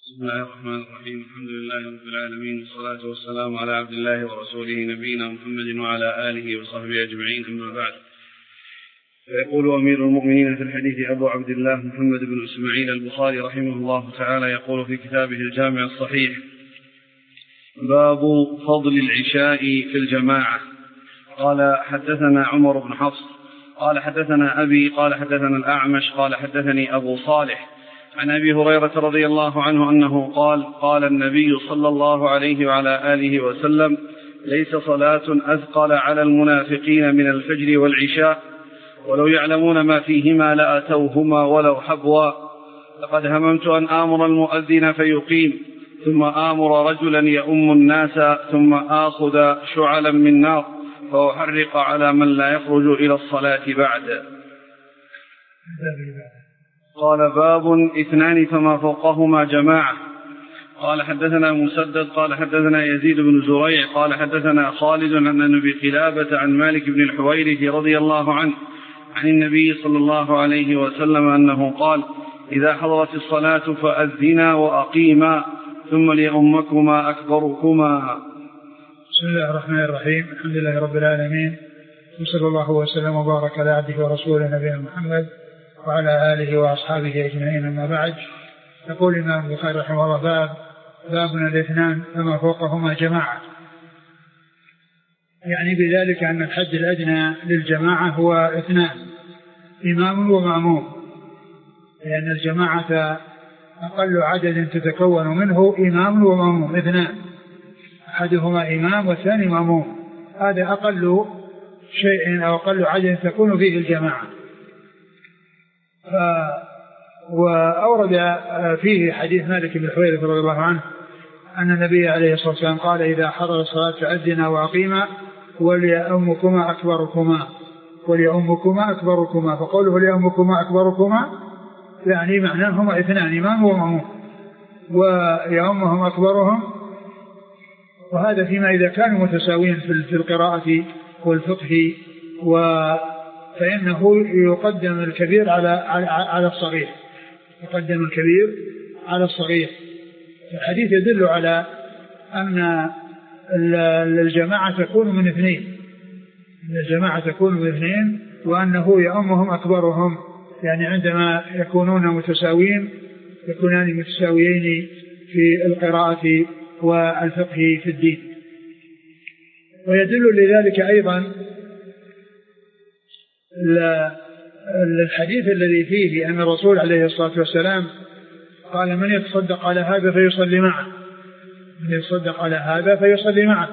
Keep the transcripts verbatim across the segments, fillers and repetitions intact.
بسم الله الرحمن الرحيم. الحمد لله رب العالمين، والصلاة والسلام على عبد الله ورسوله نبينا محمد وعلى آله وصحبه أجمعين، أما بعد. فيقول أمير المؤمنين في الحديث أبو عبد الله محمد بن إسماعيل البخاري رحمه الله تعالى يقول في كتابه الجامع الصحيح: باب فضل العشاء في الجماعة. قال حدثنا عمر بن حفص قال حدثنا أبي قال حدثنا الأعمش قال حدثني أبو صالح عن أبي هريرة رضي الله عنه أنه قال: قال النبي صلى الله عليه وعلى آله وسلم: ليس صلاة أثقل على المنافقين من الفجر والعشاء، ولو يعلمون ما فيهما لأتوهما ولو حبوا. لقد هممت أن آمر المؤذن فيقيم، ثم آمر رجلا يؤم الناس، ثم آخذ شعلا من نار فأحرق على من لا يخرج إلى الصلاة بعد. قال: باب اثنان فما فوقهما جماعة. قال حدثنا مسدد قال حدثنا يزيد بن زريع قال حدثنا خالد عن أبي قلابة عن مالك بن الحويرث رضي الله عنه عن النبي صلى الله عليه وسلم أنه قال: إذا حضرت الصلاة فأذنا وأقيما، ثم ليؤمكما أكبركما. بسم الله الرحمن الرحيم. الحمد لله رب العالمين، وصلى الله وسلم وبارك على عبده ورسوله نبينا محمد وعلى آله وأصحابه أجمعين، أما بعد. يقول الإمام البخاري رحمه الله: باب بابنا الاثنان فما فوقهما جماعة، يعني بذلك أن الحد الأدنى للجماعة هو اثنان، إمام ومأموم، لأن الجماعة أقل عدد تتكون منه إمام ومأموم اثنان، أحدهما إمام والثاني مأموم، هذا أقل شيء أو أقل عدد تكون فيه الجماعة. ف... وأورد فيه حديث مالك بن الحويرث رضي الله عنه أن النبي عليه الصلاة والسلام قال: إذا حضر الصلاة فأذنا وأقيما، وليؤمكما أكبركما وليؤمكما أكبركما. فقوله ليؤمكما أكبركما يعني معناهما اثنان، إمام ومأموم، ويؤمهم أكبرهم، وهذا فيما إذا كانوا متساوين في القراءة والفقه، فإنه يقدم الكبير على على الصغير، يقدم الكبير على الصغير. الحديث يدل على أن الجماعة تكون من اثنين، الجماعة تكون من اثنين، وأنه يؤمهم أكبرهم، يعني عندما يكونون متساوين يكونان متساويين في القراءة والفقه في الدين. ويدل لذلك أيضا الحديث الذي فيه أن الرسول عليه الصلاة والسلام قال: من يتصدق على هذا فيصلي معه، من يتصدق على هذا فيصلي معه.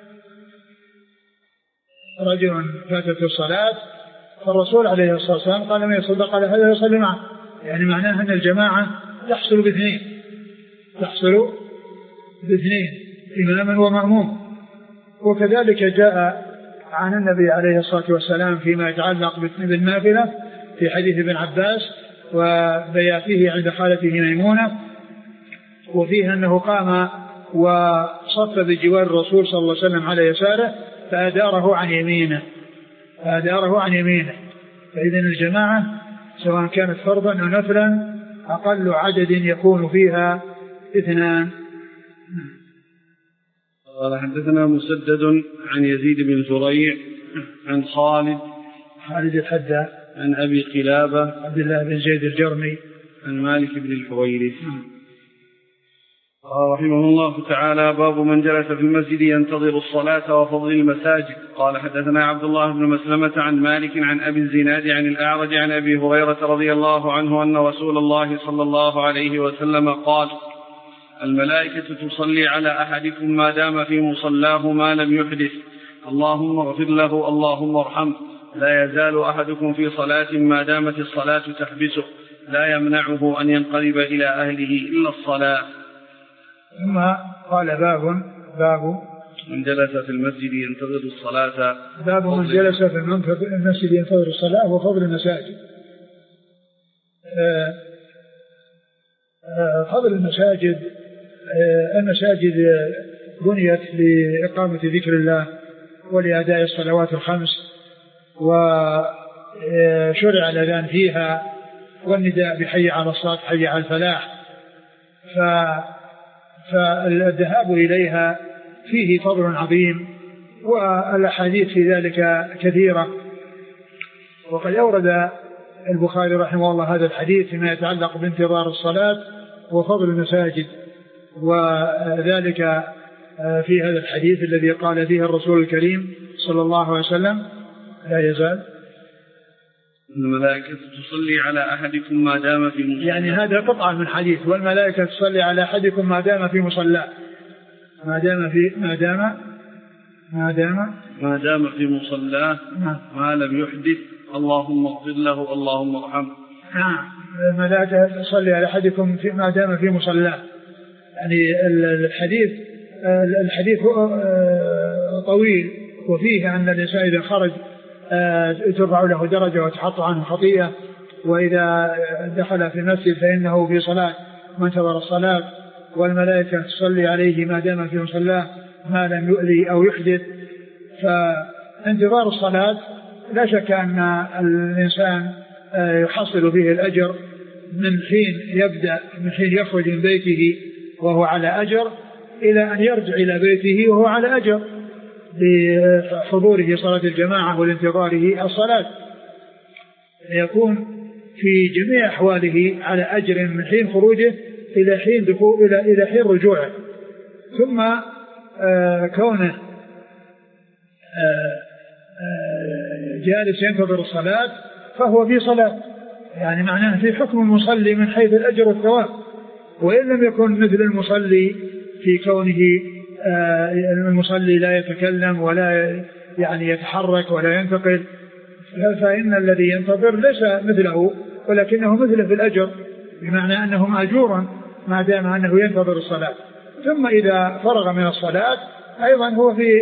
رجل فاتت الصلاة فالرسول عليه الصلاة والسلام قال: من يتصدق على هذا فيصلي معه، يعني معناه أن الجماعة تحصل باثنين، تحصل باثنين، إماما ومأموم. وكذلك جاء عن النبي عليه الصلاة والسلام فيما يتعلق بالنافلة في حديث ابن عباس وبياته عند خالته ميمونة، وفيه أنه قام وصف بجوار الرسول صلى الله عليه وسلم على يساره فأداره عن يمينه، فأداره عن يمينه. فإذن الجماعة سواء كانت فرضا أو نفلا أقل عدد يكون فيها اثنان. قال حدثنا مسدد عن يزيد بن زريع عن خالد خالد الحداد عن أبي قلابة عبد الله بن زيد الجرمي عن مالك بن الحويرث قال رحمه الله تعالى: باب من جلس في المسجد ينتظر الصلاة وفضل المساجد. قال حدثنا عبد الله بن مسلمة عن مالك عن أبي الزناد عن الأعرج عن أبي هريرة رضي الله عنه أن رسول الله صلى الله عليه وسلم قال: الملائكة تصلي على أحدكم ما دام في مصلاه ما لم يحدث، اللهم اغفر له اللهم ارحمه. لا يزال أحدكم في صلاة ما دامت الصلاة تحبسه، لا يمنعه أن ينقلب إلى أهله إلا الصلاة. ثم قال: باب باب من جلس في المسجد ينتظر الصلاة، باب من جلس في المسجد ينتظر الصلاة وفضل المساجد. فضل المساجد، المساجد بنيت لإقامة ذكر الله ولأداء الصلوات الخمس، وشرع الأذان فيها والنداء بحي على الصلاة حي على الفلاح، فالذهاب إليها فيه فضل عظيم، والأحاديث في ذلك كثيرة. وقد أورد البخاري رحمه الله هذا الحديث فيما يتعلق بانتظار الصلاة وفضل المساجد، وذلك في هذا الحديث الذي قال فيه الرسول الكريم صلى الله عليه وسلم: لا يزال الملائكة تصلي على أحدكم ما دام في مصلاه. يعني هذا قطعة من حديث: والملائكة تصلي على أحدكم ما دام في مصلاه، ما دام في ما دام ما دام ما دام في مصلاه ما لم يحدث اللهم اغفر له اللهم ارحمه. نعم، الملائكة تصلي على أحدكم ما دام في مصلاه. يعني الحديث الحديث طويل، وفيه أن الإنسان إذا خرج ترفع له درجة وتحط عنه خطيئة، وإذا دخل في المسجد فإنه في صلاة وانتظر الصلاة، والملائكة تصلي عليه ما دام في مصلاه ما لم يؤذي أو يحدث. فانتظار الصلاة لا شك أن الإنسان يحصل فيه الأجر من حين يبدأ من حين يخرج من بيته وهو على أجر إلى أن يرجع إلى بيته وهو على أجر بحضوره صلاة الجماعة والانتظاره الصلاة، يكون في جميع أحواله على أجر من حين خروجه إلى حين دخول إلى إلى حين رجوعه. ثم آه كونه آه آه جالس ينتظر الصلاة فهو في صلاة، يعني معناه في حكم المصلي من حيث الأجر والثواب، وإن لم يكن مثل المصلي في كونه آه المصلي لا يتكلم ولا يعني يتحرك ولا ينتقل، فإن الذي ينتظر ليس مثله ولكنه مثله في الأجر، بمعنى أنه مأجور ما دام أنه ينتظر الصلاة. ثم إذا فرغ من الصلاة أيضا هو في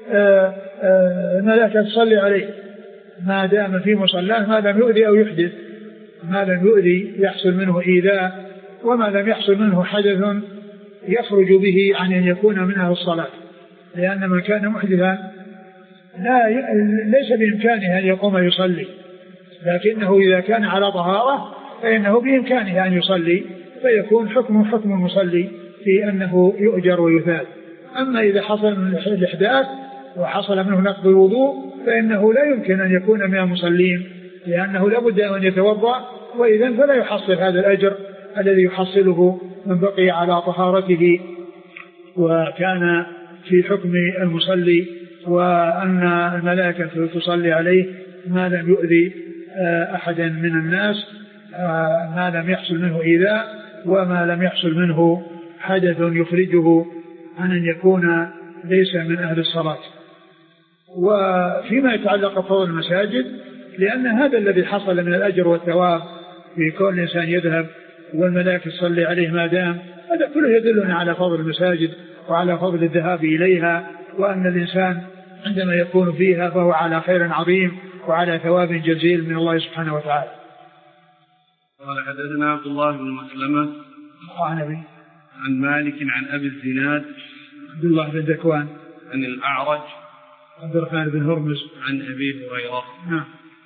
الملائكة تصلي عليه ما دام في مصلاه ما لم يؤذي أو يحدث، ما لم يؤذي يحصل منه إيذاء، وما لم يحصل منه حدث يخرج به عن أن يكون من أهل الصلاة، لأن من كان محدثا لا ي... ليس بإمكانه أن يقوم يصلي، لكنه إذا كان على طهارة فإنه بإمكانه أن يصلي، فيكون حكم حكم المصلي في أنه يؤجر ويثاب. أما إذا حصل من الإحداث وحصل منه نقض الوضوء فإنه لا يمكن أن يكون من المصلين، لأنه لابد أن يتوضأ، وإذن فلا يحصل هذا الأجر الذي يحصله من بقي على طهارته وكان في حكم المصلي، وأن الملائكة تصلي عليه ما لم يؤذي أحدا من الناس، ما لم يحصل منه إيذاء وما لم يحصل منه حدث يخرجه عن أن يكون ليس من أهل الصلاة. وفيما يتعلق بفضل المساجد، لأن هذا الذي حصل من الأجر والثواب في كون الإنسان يذهب والملائكة تصلي عليه ما دام، هذا كله يدلنا على فضل المساجد وعلى فضل الذهاب إليها، وأن الإنسان عندما يكون فيها فهو على خير عظيم وعلى ثواب جزيل من الله سبحانه وتعالى. قال حدثنا عبد الله بن مسلمة عن مالك عن أبي الزناد عبد الله بن ذكوان عن الأعرج عبد الرحمن بن هرمز عن أبي هريرة. نعم.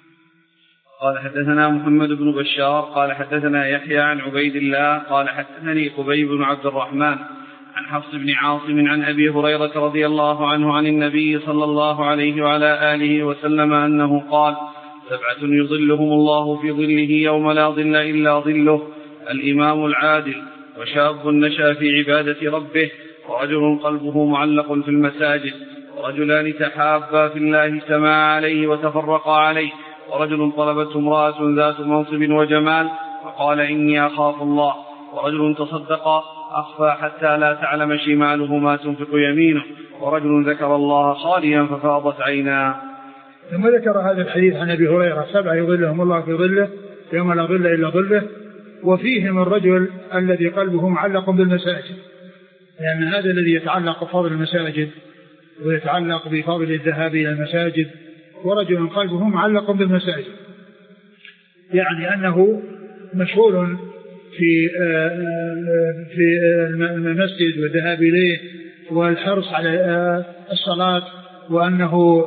قال حدثنا محمد بن بشار قال حدثنا يحيى عن عبيد الله قال حدثني خبيب بن عبد الرحمن عن حفص بن عاصم عن أبي هريرة رضي الله عنه عن النبي صلى الله عليه وعلى آله وسلم أنه قال: سبعة يظلهم الله في ظله يوم لا ظل إلا ظله: الإمام العادل، وشاب نشأ في عبادة ربه، ورجل قلبه معلق في المساجد، ورجلان تحابا في الله اجتمعا عليه وتفرقا عليه، ورجل طلبته امرأة ذات منصب وجمال فقال: إني أخاف الله، ورجل تصدق أخفى حتى لا تعلم شماله ما تنفق يمينه، ورجل ذكر الله خاليا ففاضت عيناه. ثم ذكر هذا الحديث عن أبي هريرة: سبعة يظلهم الله في ظله يوم لا ظل إلا ظله، وفيهم الرجل الذي قلبه معلق بالمساجد، لأن يعني هذا الذي يتعلق بفضل المساجد ويتعلق بفضل الذهاب إلى المساجد، ورجل قلبه معلق بالمساجد، يعني أنه مشغول في في المسجد والذهاب إليه والحرص على الصلاة، وأنه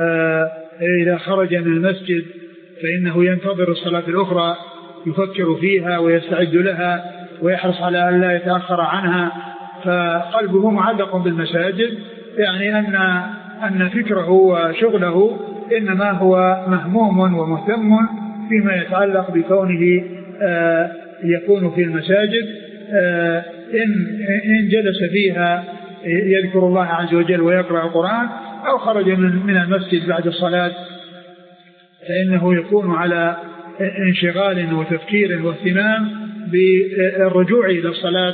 إذا خرج من المسجد فإنه ينتظر الصلاة الأخرى يفكر فيها ويستعد لها، ويحرص على أن لا يتأخر عنها، فقلبه معلق بالمساجد، يعني أن أن فكره وشغله إنما هو مهموم ومهتم فيما يتعلق بكونه آه يكون في المساجد، آه إن, إن جلس فيها يذكر الله عز وجل ويقرأ القرآن، أو خرج من المسجد بعد الصلاة فإنه يكون على انشغال وتفكير واهتمام بالرجوع إلى الصلاة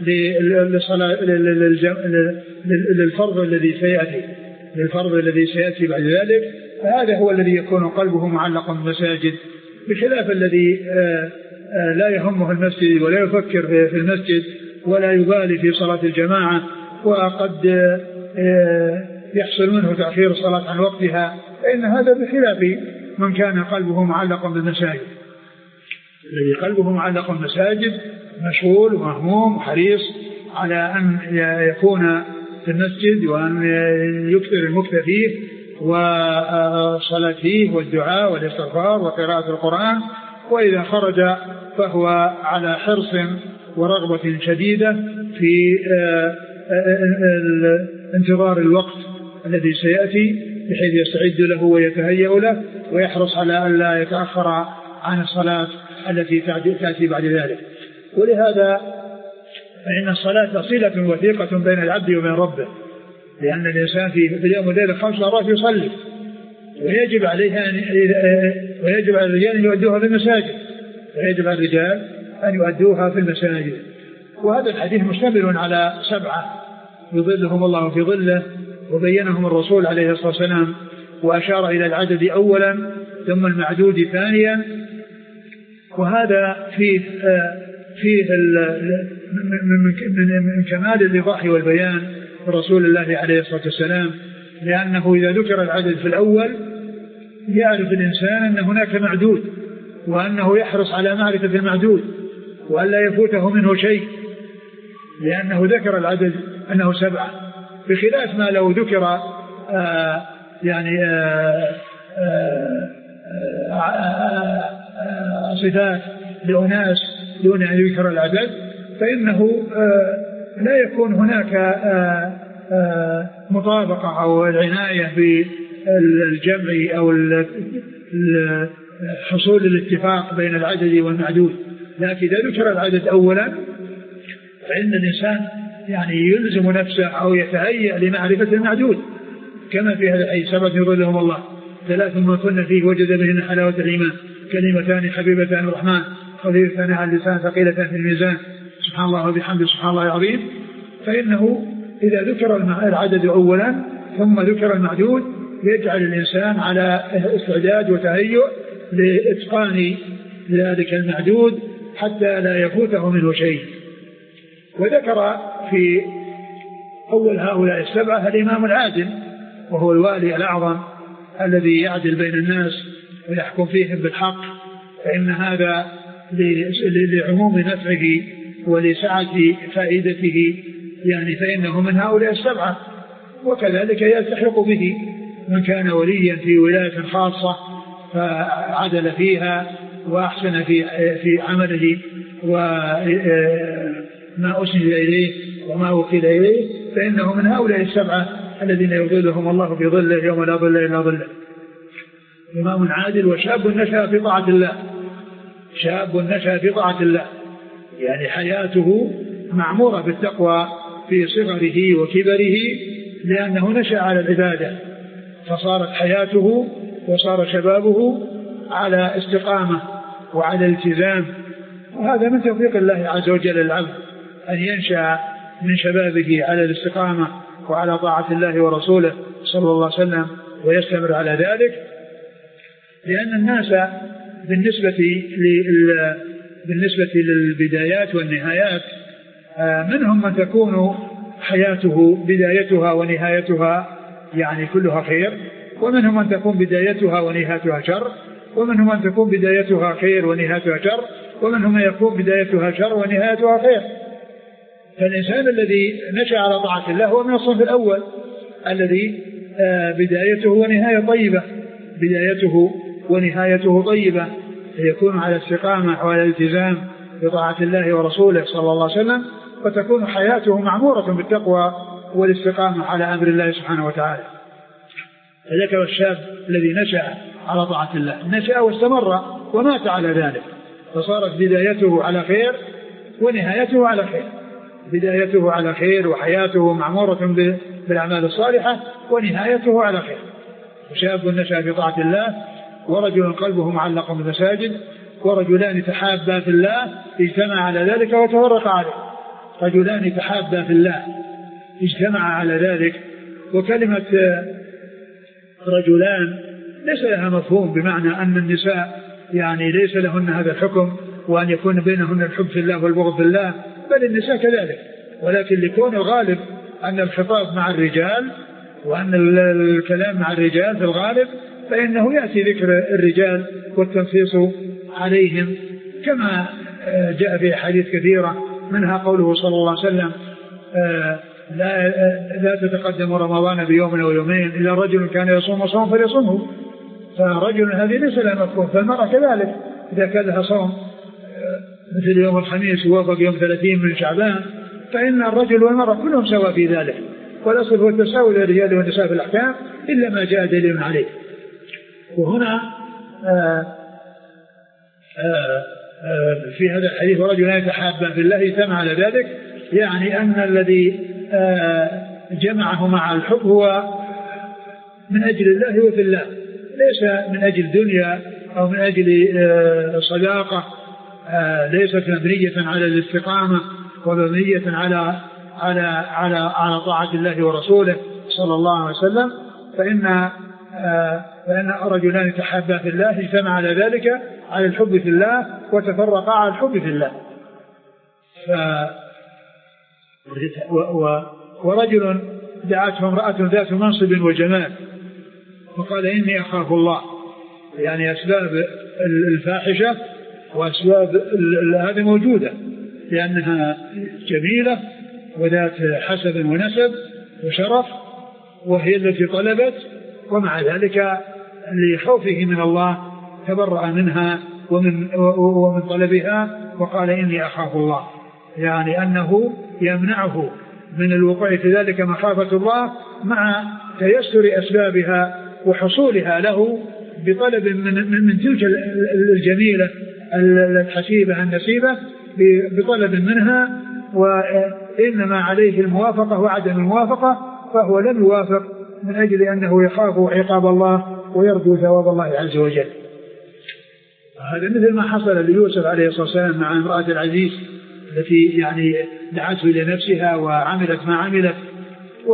للفرض الذي سيأتي للفرض الذي سيأتي بعد ذلك. فهذا هو الذي يكون قلبه معلق بالمساجد، بخلاف الذي لا يهمه المسجد ولا يفكر في المسجد ولا يبالي في صلاة الجماعة، وقد يحصل منه تأخير الصلاة عن وقتها، فإن هذا بخلاف من كان قلبه معلق بالمساجد. الذي قلبه معلق بالمساجد مشغول ومهموم وحريص على أن يكون في المسجد وأن يكثر المكث فيه والصلاة فيه والدعاء والاستغفار وقراءة القرآن، وإذا خرج فهو على حرص ورغبة شديدة في انتظار الوقت الذي سيأتي بحيث يستعد له ويتهيأ له، ويحرص على أن لا يتأخر عن الصلاة التي تأتي بعد ذلك. ولهذا فإن الصلاة صلة وثيقة بين العبد وبين ربه، لأن الإنسان في اليوم والليلة خمس مرات يصلي، ويجب عليها أن ويجب على الرجال أن يؤدوها في المساجد ويجب على الرجال أن يؤدوها في المساجد. وهذا الحديث مشتمل على سبعة يظلهم الله في ظله، وبينهم الرسول عليه الصلاة والسلام، وأشار إلى العدد أولا ثم المعدود ثانيا. وهذا فيه فيه من كمال الإيضاح والبيان رسول الله عليه الصلاة والسلام، لأنه إذا ذكر العدد في الأول يعرف الإنسان أن هناك معدود، وأنه يحرص على معرفة المعدود وأن لا يفوته منه شيء، لأنه ذكر العدد أنه سبعة، بخلاف ما لو ذكر آه يعني آه آه آه صفات لأناس دون أن يذكر العدد، فإنه آه لا يكون هناك آه آه مطابقة أو العناية بالجمع أو حصول الاتفاق بين العدد والمعدود. لكن إذا ذكر العدد أولا فإن الإنسان يعني يلزم نفسه أو يتهيأ لمعرفة المعدود، كما في هذا الحديث سبعة يظلهم الله ثلاث ما كنا فيه وجد بهن حلاوة الإيمان، كلمتان حبيبتان الرحمن خفيفتان على اللسان ثقيلتان في الميزان، سبحان الله وبحمده سبحان الله العظيم. فإنه إذا ذكر العدد أولا ثم ذكر المعدود يجعل الإنسان على استعداد وتهيؤ لإتقان ذلك المعدود حتى لا يفوته منه شيء. وذكر في أول هؤلاء السبعة الإمام العادل، وهو الوالي الأعظم الذي يعدل بين الناس ويحكم فيهم بالحق، فإن هذا لعموم نفعه ولسعة فائدته، يعني فإنه من هؤلاء السبعة. وكذلك يلتحق به من كان وليا في ولاية خاصة فعدل فيها وأحسن في في عمله وما أسند إليه وما وكل إليه، فإنه من هؤلاء السبعة الذين يظلهم الله في ظله يوم لا ظل إلا ظله. إمام عادل وشاب نشأ في طاعة الله، شاب نشأ في طاعة الله، يعني حياته معمورة بالتقوى في صغره وكبره، لأنه نشأ على العبادة، فصارت حياته وصار شبابه على استقامة وعلى التزام. وهذا من توفيق الله عز وجل للعبد أن ينشأ من شبابه على الاستقامة وعلى طاعة الله ورسوله صلى الله عليه وسلم ويستمر على ذلك. لأن الناس بالنسبة لل بالنسبة للبدايات والنهايات منهم من تكون حياته بدايتها ونهايتها يعني كلها خير، ومنهم من تكون بدايتها ونهايتها شر، ومنهم من تكون بدايتها خير ونهايتها شر، ومنهم من يكون بدايتها شر ونهايتها خير. فالإنسان الذي نشأ على طاعة الله هو من الصنف الأول الذي بدايته ونهاية طيبة، بدايته ونهايته طيبة، يكون على استقامة وعلى التزام بطاعة الله ورسوله صلى الله عليه وسلم، وتكون حياته معمورة بالتقوى والاستقامة على أمر الله سبحانه وتعالى. فذكر الشاب الذي نشأ على طاعة الله، نشأ واستمر ومات على ذلك، فصارت بدايته على خير ونهايته على خير، بدايته على خير وحياته معمورة بالأعمال الصالحة ونهايته على خير. وشاب نشأ في طاعة الله، ورجل قلبه معلق بالمساجد، ورجلان تحابا في الله اجتمع على ذلك وتفرقا عليه. رجلان تحابا في الله اجتمع على ذلك. وكلمة رجلان ليس لها مفهوم بمعنى أن النساء يعني ليس لهن هذا الحكم وأن يكون بينهن الحب في الله والبغض في الله، بل النساء كذلك، ولكن لكون الغالب أن الخطاب مع الرجال وأن الكلام مع الرجال في الغالب، فإنه يأتي ذكر الرجال والتنصيص عليهم، كما جاء في حديث كثيرة منها قوله صلى الله عليه وسلم لا, لا تتقدم رمضان بيوم أو يومين إلا رجل كان يصوم صوم فليصومه. فرجل هذه ليس لها مفهوم. فالمرأة كذلك إذا كان لها صوم مثل يوم الخميس يوافق يوم ثلاثين من شعبان، فإن الرجل والمرأة كلهم سواء في ذلك، والأصل هو التساوي للرجال والنساء في الأحكام إلا ما جاء دليل عليه. وهنا آآ آآ في هذا الحديث ورجلان يتحابا في الله اجتمع على ذلك، يعني أن الذي جمعه مع الحب هو من أجل الله وفي الله، ليس من أجل دنيا أو من أجل صداقة، ليست مبنية على الاستقامة ومبنية على على على على طاعة الله ورسوله صلى الله عليه وسلم. فإن فإن رجلان تحابا في الله اجتمع على ذلك على الحب في الله وتفرقا على الحب في الله. ف ورجل دعته امرأة ذات منصب وجمال فقال إني أخاف الله، يعني أسباب الفاحشة وأسباب هذه موجودة لأنها جميلة وذات حسب ونسب وشرف، وهي التي طلبت، ومع ذلك لخوفه من الله تبرأ منها ومن, ومن طلبها وقال إني أخاف الله، يعني أنه يمنعه من الوقوع في ذلك مخافة الله مع تيسر أسبابها وحصولها له بطلب من, من, من تلك الجميلة الحسيبة النسيبة بطلب منها، وإنما عليه الموافقة وعدم الموافقة، فهو لم يوافق من أجل أنه يخاف عقاب الله ويرجو ثواب الله عز وجل. هذا مثل ما حصل ليوسف عليه الصلاة والسلام مع امرأة العزيز التي يعني دعته إلى نفسها وعملت ما عملت، و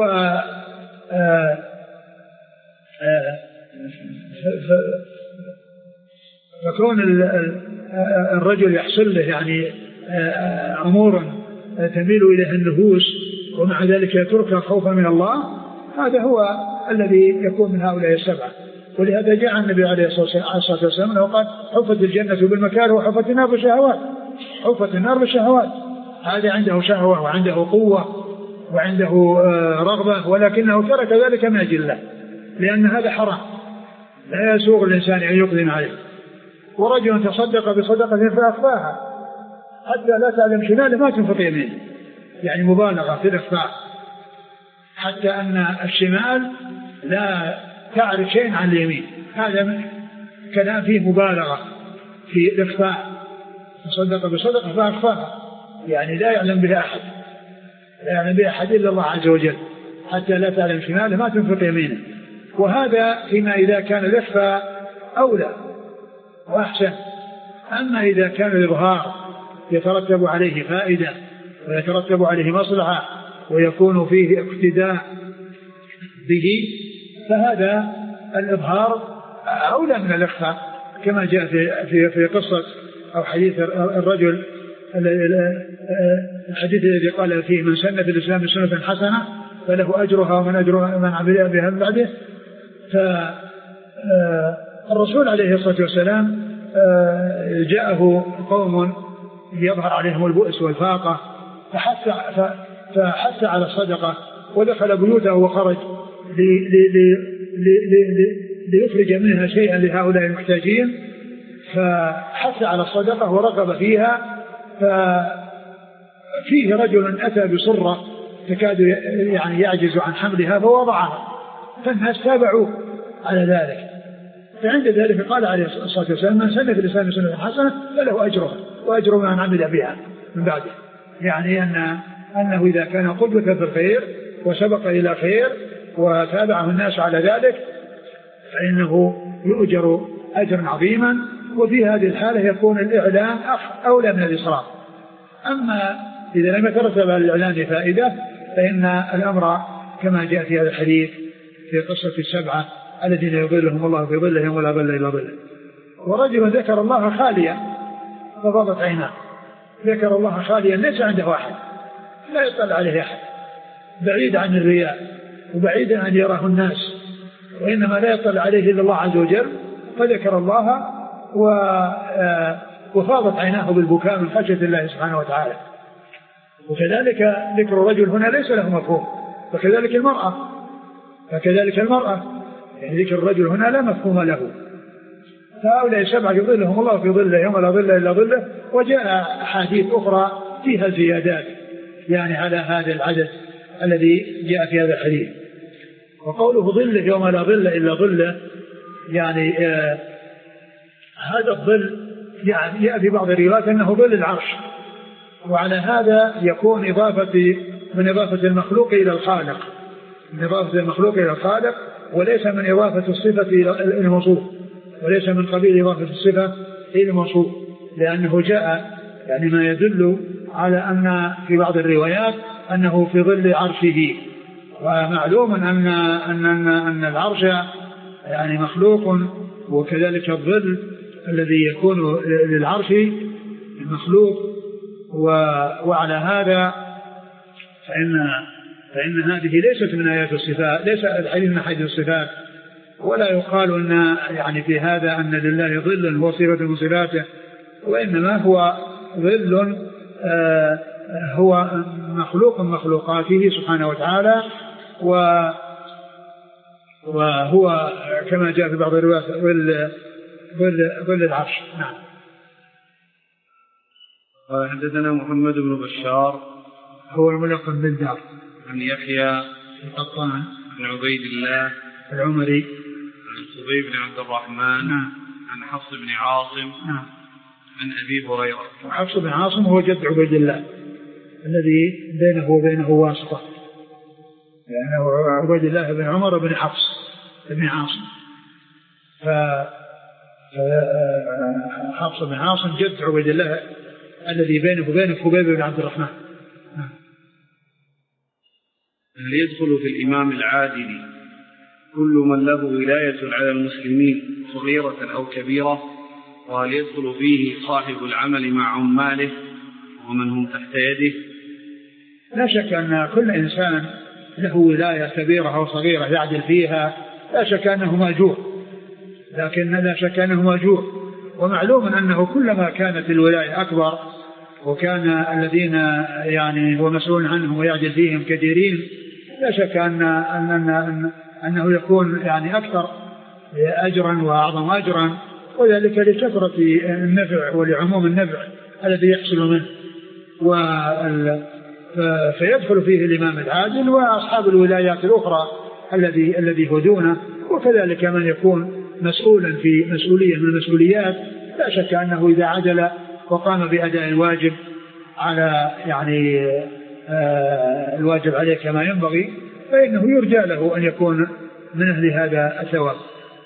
فكون الرجل يحصل له يعني أمورا تميل إليها النفوس ومع ذلك يتركها خوفا من الله، هذا هو الذي يكون من هؤلاء السبعة. ولهذا جاء النبي عليه الصلاة والسلام وقال حفت الجنة بالمكاره وحفت النار بالشهوات. حفت النار بالشهوات، هذا عنده شهوة وعنده قوة وعنده رغبة، ولكنه ترك ذلك من أجل الله لأن هذا حرام لا يسوغ الإنسان أن يقدم عليه. ورجل تصدق بصدقة فأخفاها حتى لا تعلم شماله ما تنفق يمينه، يعني مبالغة في الإخفاء حتى أن الشمال لا تعرف شيء عن اليمين، هذا كلام فيه مبالغة في الإخفاء. تصدق بصدقة فأخفاها يعني لا يعلم بها أحد، لا يعلم بها أحد إلا الله عز وجل، حتى لا تعلم شماله ما تنفق يمينه. وهذا فيما إذا كان الإخفاء أولى وأحسن. أما إذا كان الإظهار يترتب عليه فائدة ويترتب عليه مصلحة ويكون فيه اقتداء به، فهذا الإظهار أولى من الإخفاء، كما جاء في في في قصة أو حديث الرجل الحديث الذي قال فيه من سن في الإسلام سنة حسنة فله أجرها ومن أجرها من عمل بها من بعده. فالرسول عليه الصلاة والسلام جاءه قوم يظهر عليهم البؤس والفاقة فحث فحث على الصدقة ودخل بيوته وخرج لي لي لي لي ليخرج منها شيئا لهؤلاء المحتاجين، فحث على الصدقة ورغب فيها ففيه رجل أتى بصرة تكاد يعني يعجز عن حملها فوضعها، فالناس تابعوه على ذلك. فعند ذلك قال عليه الصلاة والسلام: من سن في الإسلام سنة حسنة فله أجرها وأجر من عمل بها من بعده. يعني أن أنه إذا كان قدوة في الخير وسبق إلى خير وتابعه الناس على ذلك فإنه يؤجر أجرا عظيما. وفي هذه الحالة يكون الإعلان أولى من الإصرار. أما إذا لم يترتب على الإعلان فائدة فإن الأمر كما جاء في هذا الحديث في قصة السبعة الذين يظلهم الله في ظلهم ولا ظل إلا ظله. ورجل ذكر الله خاليا ففاضت عيناه، ذكر الله خاليا ليس عنده أحد، لا يطلع عليه أحد، بعيد عن الرياء وبعيد أن يراه الناس، وإنما لا يطلع عليه إلا الله عز وجل، فذكر الله وفاضت عيناه بالبكاء من خشية الله سبحانه وتعالى. وكذلك ذكر الرجل هنا ليس له مفهوم، وكذلك المرأة فكذلك المرأة يعني ذكر الرجل هنا لا مفهوم له. فهؤلاء سبعة يظلهم الله في ظله يوم لا ظل إلا ظله. وجاء أحاديث أخرى فيها زيادات يعني على هذا العدد الذي جاء في هذا الحديث. وقوله ظله يوم لا ظل إلا ظله يعني آه هذا الظل يعني جاء في بعض الروايات أنه ظل العرش، وعلى هذا يكون إضافة من إضافة المخلوق إلى الخالق، من إضافة المخلوق إلى الخالق وليس من إضافة الصفة إلى الموصوف، وليس من قبيل إضافة الصفة إلى الموصوف، لأنه جاء يعني ما يدل على أن في بعض الروايات أنه في ظل عرشه. ومعلوم أن أن أن, أن العرش يعني مخلوق، وكذلك الظل الذي يكون للعرش مخلوق. وعلى هذا فإن فإن هذه ليست من آيات الصفات، ليس الحديث من حديث الصفات، ولا يقال أن يعني في هذا أن لله ظل هو صفة من صفاته، وإنما هو ظل آه هو مخلوق من مخلوقاته سبحانه وتعالى، وهو كما جاء في بعض الروايات ظل ظل ظل العرش. نعم. قال حدثنا محمد بن بشار هو الملقب بالدار عن يحيى القطان عن عبيد الله العمري عن صبيب بن عبد الرحمن نعم. عن حفص بن عاصم نعم. عن أبي هريرة. حفص بن عاصم هو جد عبيد الله الذي بينه وبينه واسطة، لأنه يعني عبيد الله بن عمر بن حفص بن عاصم، فحفص بن عاصم جد عبيد الله الذي بينه وبين خبيب بن عبد الرحمن. هل يدخل في الإمام العادل كل من له ولاية على المسلمين صغيرة أو كبيرة؟ وهل يدخل فيه صاحب العمل مع عماله ومن هم تحت يده؟ لا شك أن كل إنسان له ولاية كبيرة أو صغيرة يعدل فيها لا شك أنه مأجور، لكن لا شك أنه مأجور. ومعلوم أنه كلما كانت الولاية أكبر وكان الذين يعني هو مسؤول عنهم ويعدل فيهم كثيرين لا شك أن أن أن أنه يكون يعني أكثر أجرا وأعظم أجرا، وذلك لكثرة النفع ولعموم النفع الذي يحصل منه. فيدخل فيه الإمام العادل وأصحاب الولايات الأخرى الذي الذي هدونه، وكذلك من يكون مسؤولا في مسؤولية من المسؤوليات لا شك أنه إذا عدل وقام بأداء الواجب على يعني آه الواجب عليه كما ينبغي فإنه يرجى له أن يكون من أهل هذا الثواب.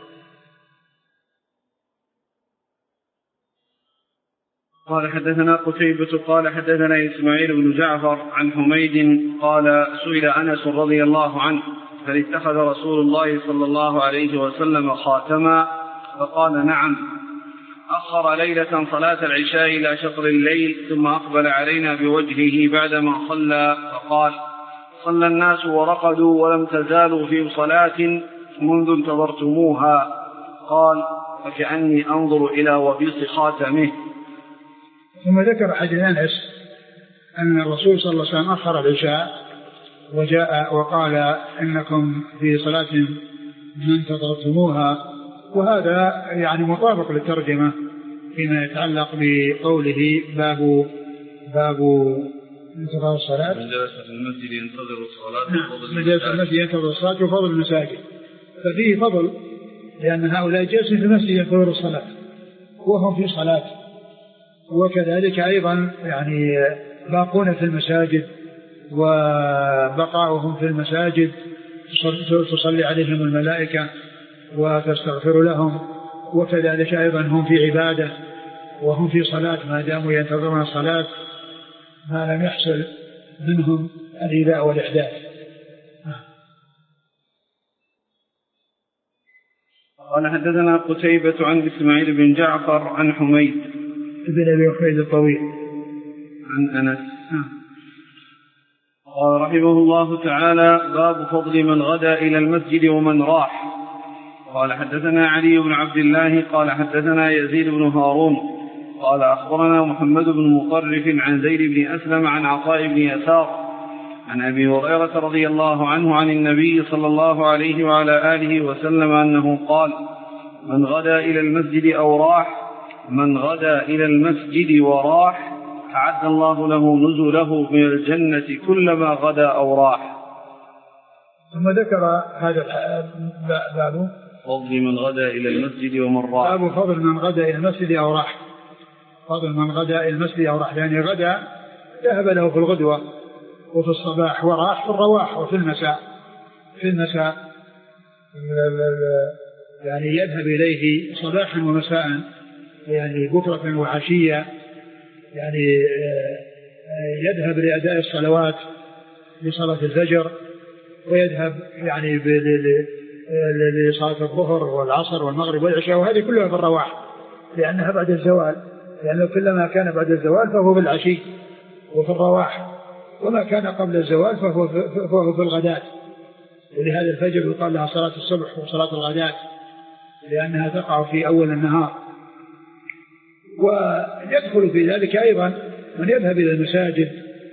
قال حدثنا قتيبة قال حدثنا إسماعيل بن جعفر عن حميد قال سئل أنس رضي الله عنه هل اتخذ رسول الله صلى الله عليه وسلم خاتما؟ فقال نعم. أخر ليلة صلاة العشاء إلى شطر الليل ثم أقبل علينا بوجهه بعدما صلى فقال صلى الناس ورقدوا ولم تزالوا في صلاة منذ انتظرتموها. قال فكأني أنظر إلى وبيص خاتمه. ثم ذكر حديث أنس أن الرسول صلى الله عليه وسلم أخر العشاء وجاء وقال إنكم في صلاة انتظرتموها، وهذا يعني مطابق للترجمة فيما يتعلق بقوله باب باب انتظار الصلاة. من جلس في المسجد ينتظر الصلاة. من جلس في المسجد ينتظر الصلاة وفضل المساجد، ففيه فضل لأن هؤلاء جالسين في المسجد ينتظروا الصلاة وهم في صلاة، وكذلك أيضا يعني باقون في المساجد وبقاؤهم في المساجد تصلي عليهم الملائكة وتستغفر لهم، وكذلك أيضا هم في عبادة وهم في صلاة ما داموا ينتظرون الصلاة ما لم يحصل منهم الإيذاء والإحداث. قال حدثنا قتيبة عن إسماعيل بن جعفر عن حميد بن أبي حميد الطويل عن أنس قال رحمه الله تعالى باب فضل من غدا إلى المسجد ومن راح. قال حدثنا علي بن عبد الله قال حدثنا يزيد بن هارون قال أخبرنا محمد بن مطرف عن زيد بن أسلم عن عطاء بن يسار عن أبي هريرة رضي الله عنه عن النبي صلى الله عليه وعلى آله وسلم أنه قال من غدا إلى المسجد أو راح من غدا إلى المسجد وراح أعد الله له نزله من الجنة كلما غدا أو راح. ثم ذكر هذا باب فضل من غدا إلى المسجد ومن راح. باب فضل من غدا إلى المسجد أو راح. فضل من غدا إلى المسجد أو راح، يعني غدا ذهب له في الغدوة وفي الصباح، وراح في الرواح وفي المساء. في المساء يعني يذهب إليه صباحا ومساء، يعني بكرة وعشية، يعني يذهب لأداء الصلوات لصلاة الفجر، ويذهب يعني لصلاة الظهر والعصر والمغرب والعشاء، وهذه كلها في الرواح لأنها بعد الزوال، لأنه كلما كان بعد الزوال فهو في العشي وفي الرواح، وما كان قبل الزوال فهو في, فهو في الغداة. ولهذا الفجر يقال لها صلاة الصبح وصلاة الغداة لأنها تقع في أول النهار. ويدخل في ذلك أيضا من يذهب إلى المساجد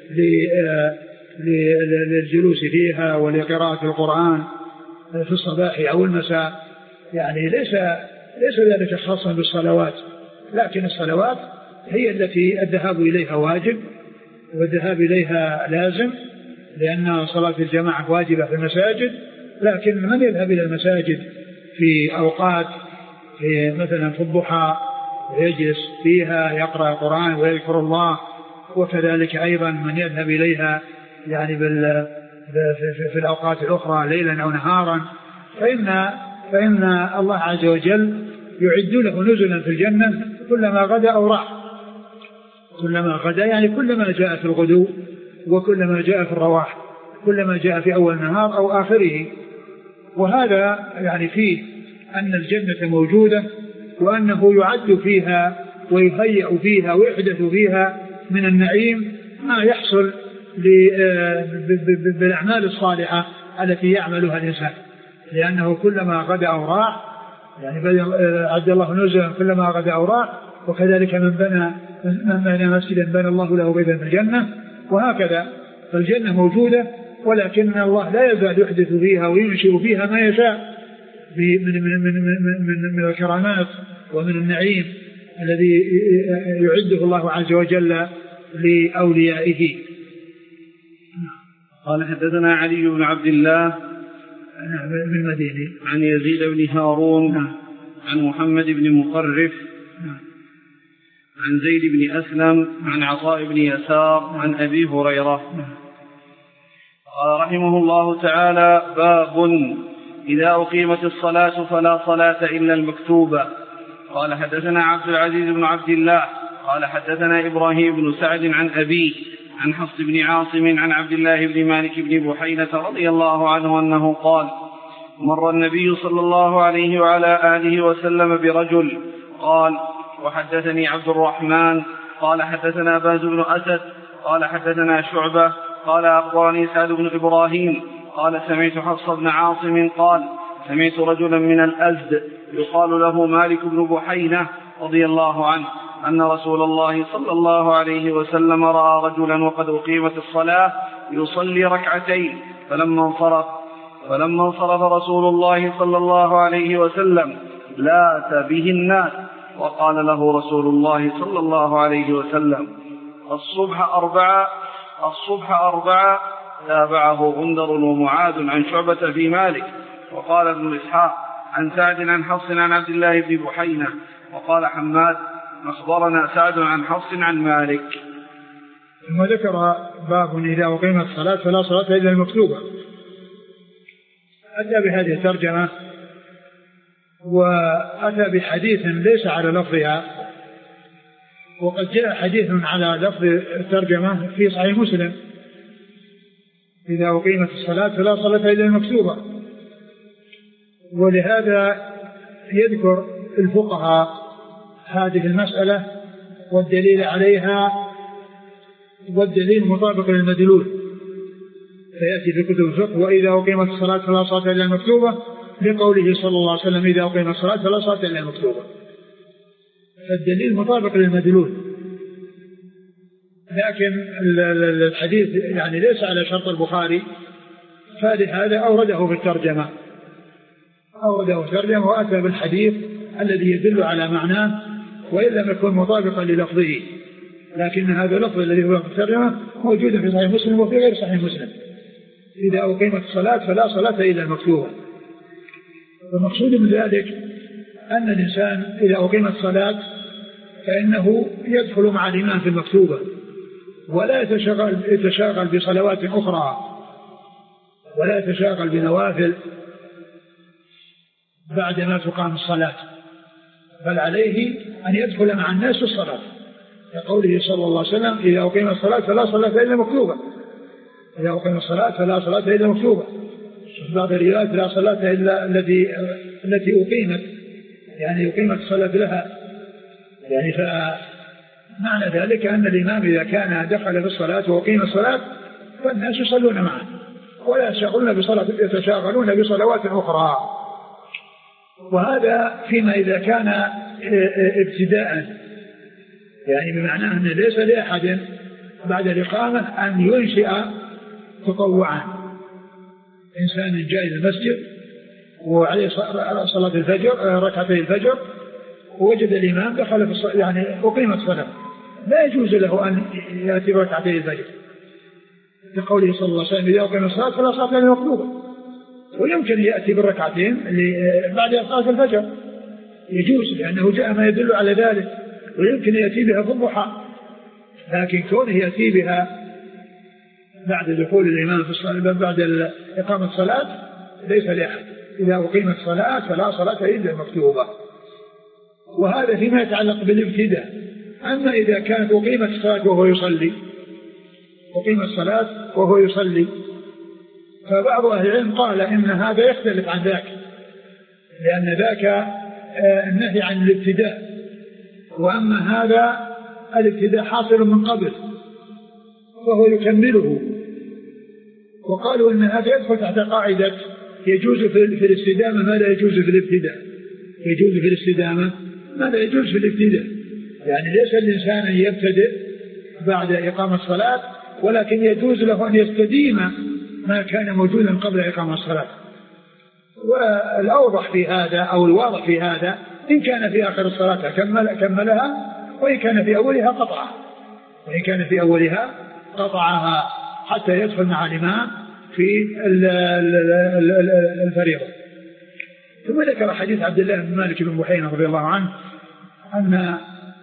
للجلوس فيها ولقراءة القرآن في الصباح أو المساء، يعني ليس ليس ذلك خاصا بالصلوات، لكن الصلوات هي التي الذهاب إليها واجب والذهاب إليها لازم، لأن صلاة الجماعة واجبة في المساجد. لكن من يذهب إلى المساجد في أوقات في مثلا في الضحى ويجلس فيها يقرأ القرآن ويذكر الله، وكذلك أيضا من يذهب إليها يعني بال في الأوقات الأخرى ليلا أو نهارا، فإن فإن الله عز وجل يعد له نزلا في الجنة كلما غدا أو راح. كلما غدا يعني كلما جاء في الغدو وكلما جاء في الرواح، كلما جاء في أول النهار أو آخره. وهذا يعني فيه أن الجنة موجودة، وأنه يعد فيها ويهيأ فيها ويحدث فيها من النعيم ما يحصل بالأعمال الصالحة التي يعملها الإنسان، لأنه كلما غدا أو راح يعني عد الله نزلا كلما غدا أو راح. وكذلك من بنى من بنى مسجدا بنى الله له بيتا في الجنة، وهكذا. فالجنة موجودة، ولكن الله لا يزال يحدث فيها وينشئ فيها ما يشاء من من من من من الكرامات ومن النعيم الذي يعده الله عز وجل لأوليائه. قال حدثنا علي بن عبد الله من المدينة عن يزيد بن هارون عن محمد بن مطرف عن زيد بن أسلم عن عطاء بن يسار عن أبي هريرة قال رحمه الله تعالى باب إذا أقيمت الصلاة فلا صلاة إلا المكتوبة. قال حدثنا عبد العزيز بن عبد الله قال حدثنا إبراهيم بن سعد عن أبيه عن حفص بن عاصم عن عبد الله بن مالك بن بحينة رضي الله عنه أنه قال مر النبي صلى الله عليه وعلى آله وسلم برجل قال وحدثني عبد الرحمن قال حدثنا باز بن أسد قال حدثنا شعبة قال أخبرني سعد بن إبراهيم قال سمعت حفص بن عاصم قال سمعت رجلا من الأزد يقال له مالك بن بحينة رضي الله عنه أن رسول الله صلى الله عليه وسلم رأى رجلا وقد أقيمت الصلاة يصلي ركعتين فلما انصرف فلما انصرف رسول الله صلى الله عليه وسلم لات به الناس وقال له رسول الله صلى الله عليه وسلم الصبح أربعة الصبح أربعة تابعه غندر ومعاذ عن شعبة في مالك. وقال ابن إسحاق عن سعد عن حفص عن عبد الله بن بحينة. وقال حماد أخبرنا سعد عن حفص عن مالك. ثم ذكر باب إذا أقيمت الصلاة فلا صلاة إلا المكتوبة. أتى بهذه الترجمة وأتى بحديث ليس على لفظها، وقد جاء حديث على لفظ الترجمة في صحيح مسلم إذا أقيمت الصلاة فلا صلاة إلا المكتوبة. ولهذا يذكر الفقهاء هذه المسألة والدليل عليها، والدليل مطابق للمدلول، فيأتي في كتب الفقه وإذا أقيمت الصلاة فلا صلاة إلا المكتوبة، لقوله صلى الله عليه وسلم إذا أقيمت الصلاة فلا صلاة إلا المكتوبة، فالدليل مطابق للمدلول. لكن الحديث يعني ليس على شرط البخاري، فلهذا أورده في الترجمة أورده في الترجمة وأتى بالحديث الذي يدل على معناه وإن لم يكن مطابقا للفظه، لكن هذا اللفظ الذي هو في الترجمة موجود في صحيح مسلم وفي غير صحيح مسلم إذا أقيمت الصلاة فلا صلاة إلا المكتوبة. والمقصود من ذلك أن الإنسان إذا أقيمت الصلاة فإنه يدخل مع الإمام في المكتوبة ولا يتشاغل, يتشاغل بصلوات أخرى ولا يتشاغل بنوافل بعدما تقام الصلاة، بل عليه أن يدخل مع الناس في الصلاة كقوله صلى الله عليه وسلم إذا أقيمت الصلاة فلا صلاة إلا مكتوبة إذا أقيمت الصلاة فلا صلاة إلا مكتوبة. في بعض الروايات لا صلاة إلا التي التي أقيمت، يعني أقيمت الصلاة لها، يعني فمعنى ذلك أن الإمام إذا كان دخل في الصلاة وأقيم الصلاة فالناس يصلون معه ولا يشغلون بصلاة يتشاغلون بصلوات أخرى. وهذا فيما إذا كان ابتداء، يعني بمعنى أن ليس لأحد بعد الإقامة أن ينشئ تطوعا. إنسان جاء إلى المسجد وعليه صلاة الفجر ركعتي الفجر ووجد الإمام دخل في الصلاة، يعني أقيمت الصلاة، لا يجوز له أن يأتي بركعتي الفجر لقوله صلى الله عليه وسلم إذا أقيمت الصلاة فلا صلاة إلا مكتوبة. ويمكن يأتي بالركعتين بعد صلاة الفجر، يجوز لأنه جاء ما يدل على ذلك، ويمكن يأتي بها في الضحى، لكن كونه يأتي بها بعد دخول الإمام في الصلاة بعد إقامة الصلاة ليس لأحد. إذا أقيمت الصلاة فلا صلاة إلا المكتوبة. وهذا فيما يتعلق بالابتداء. أما إذا كانت أقيمت الصلاة وهو يصلي أقيمت الصلاة وهو يصلي فبعض أهل العلم قال إن هذا يختلف عن ذاك، لأن ذاك النهي عن الابتداء، وأما هذا الابتداء حاصل من قبل وهو يكمله. وقالوا إن هذا يدخل تحت قاعدة يجوز في الاستدامة ما لا يجوز في الابتداء، يجوز في الاستدامة ما لا يجوز في الابتداء، يعني ليس الإنسان أن يبتدئ بعد إقامة الصلاة، ولكن يجوز له أن يستديم ما كان موجودا قبل إقامة الصلاة. والأوضح في هذا أو الواضح في هذا إن كان في آخر الصلاة كمل كملها، وإن كان في أولها قطعها وإن كان في أولها قطعها حتى يدخل مع الإمام في الفريضة. ثم ذكر حديث عبد الله بن مالك بن بحينة رضي الله عنه أن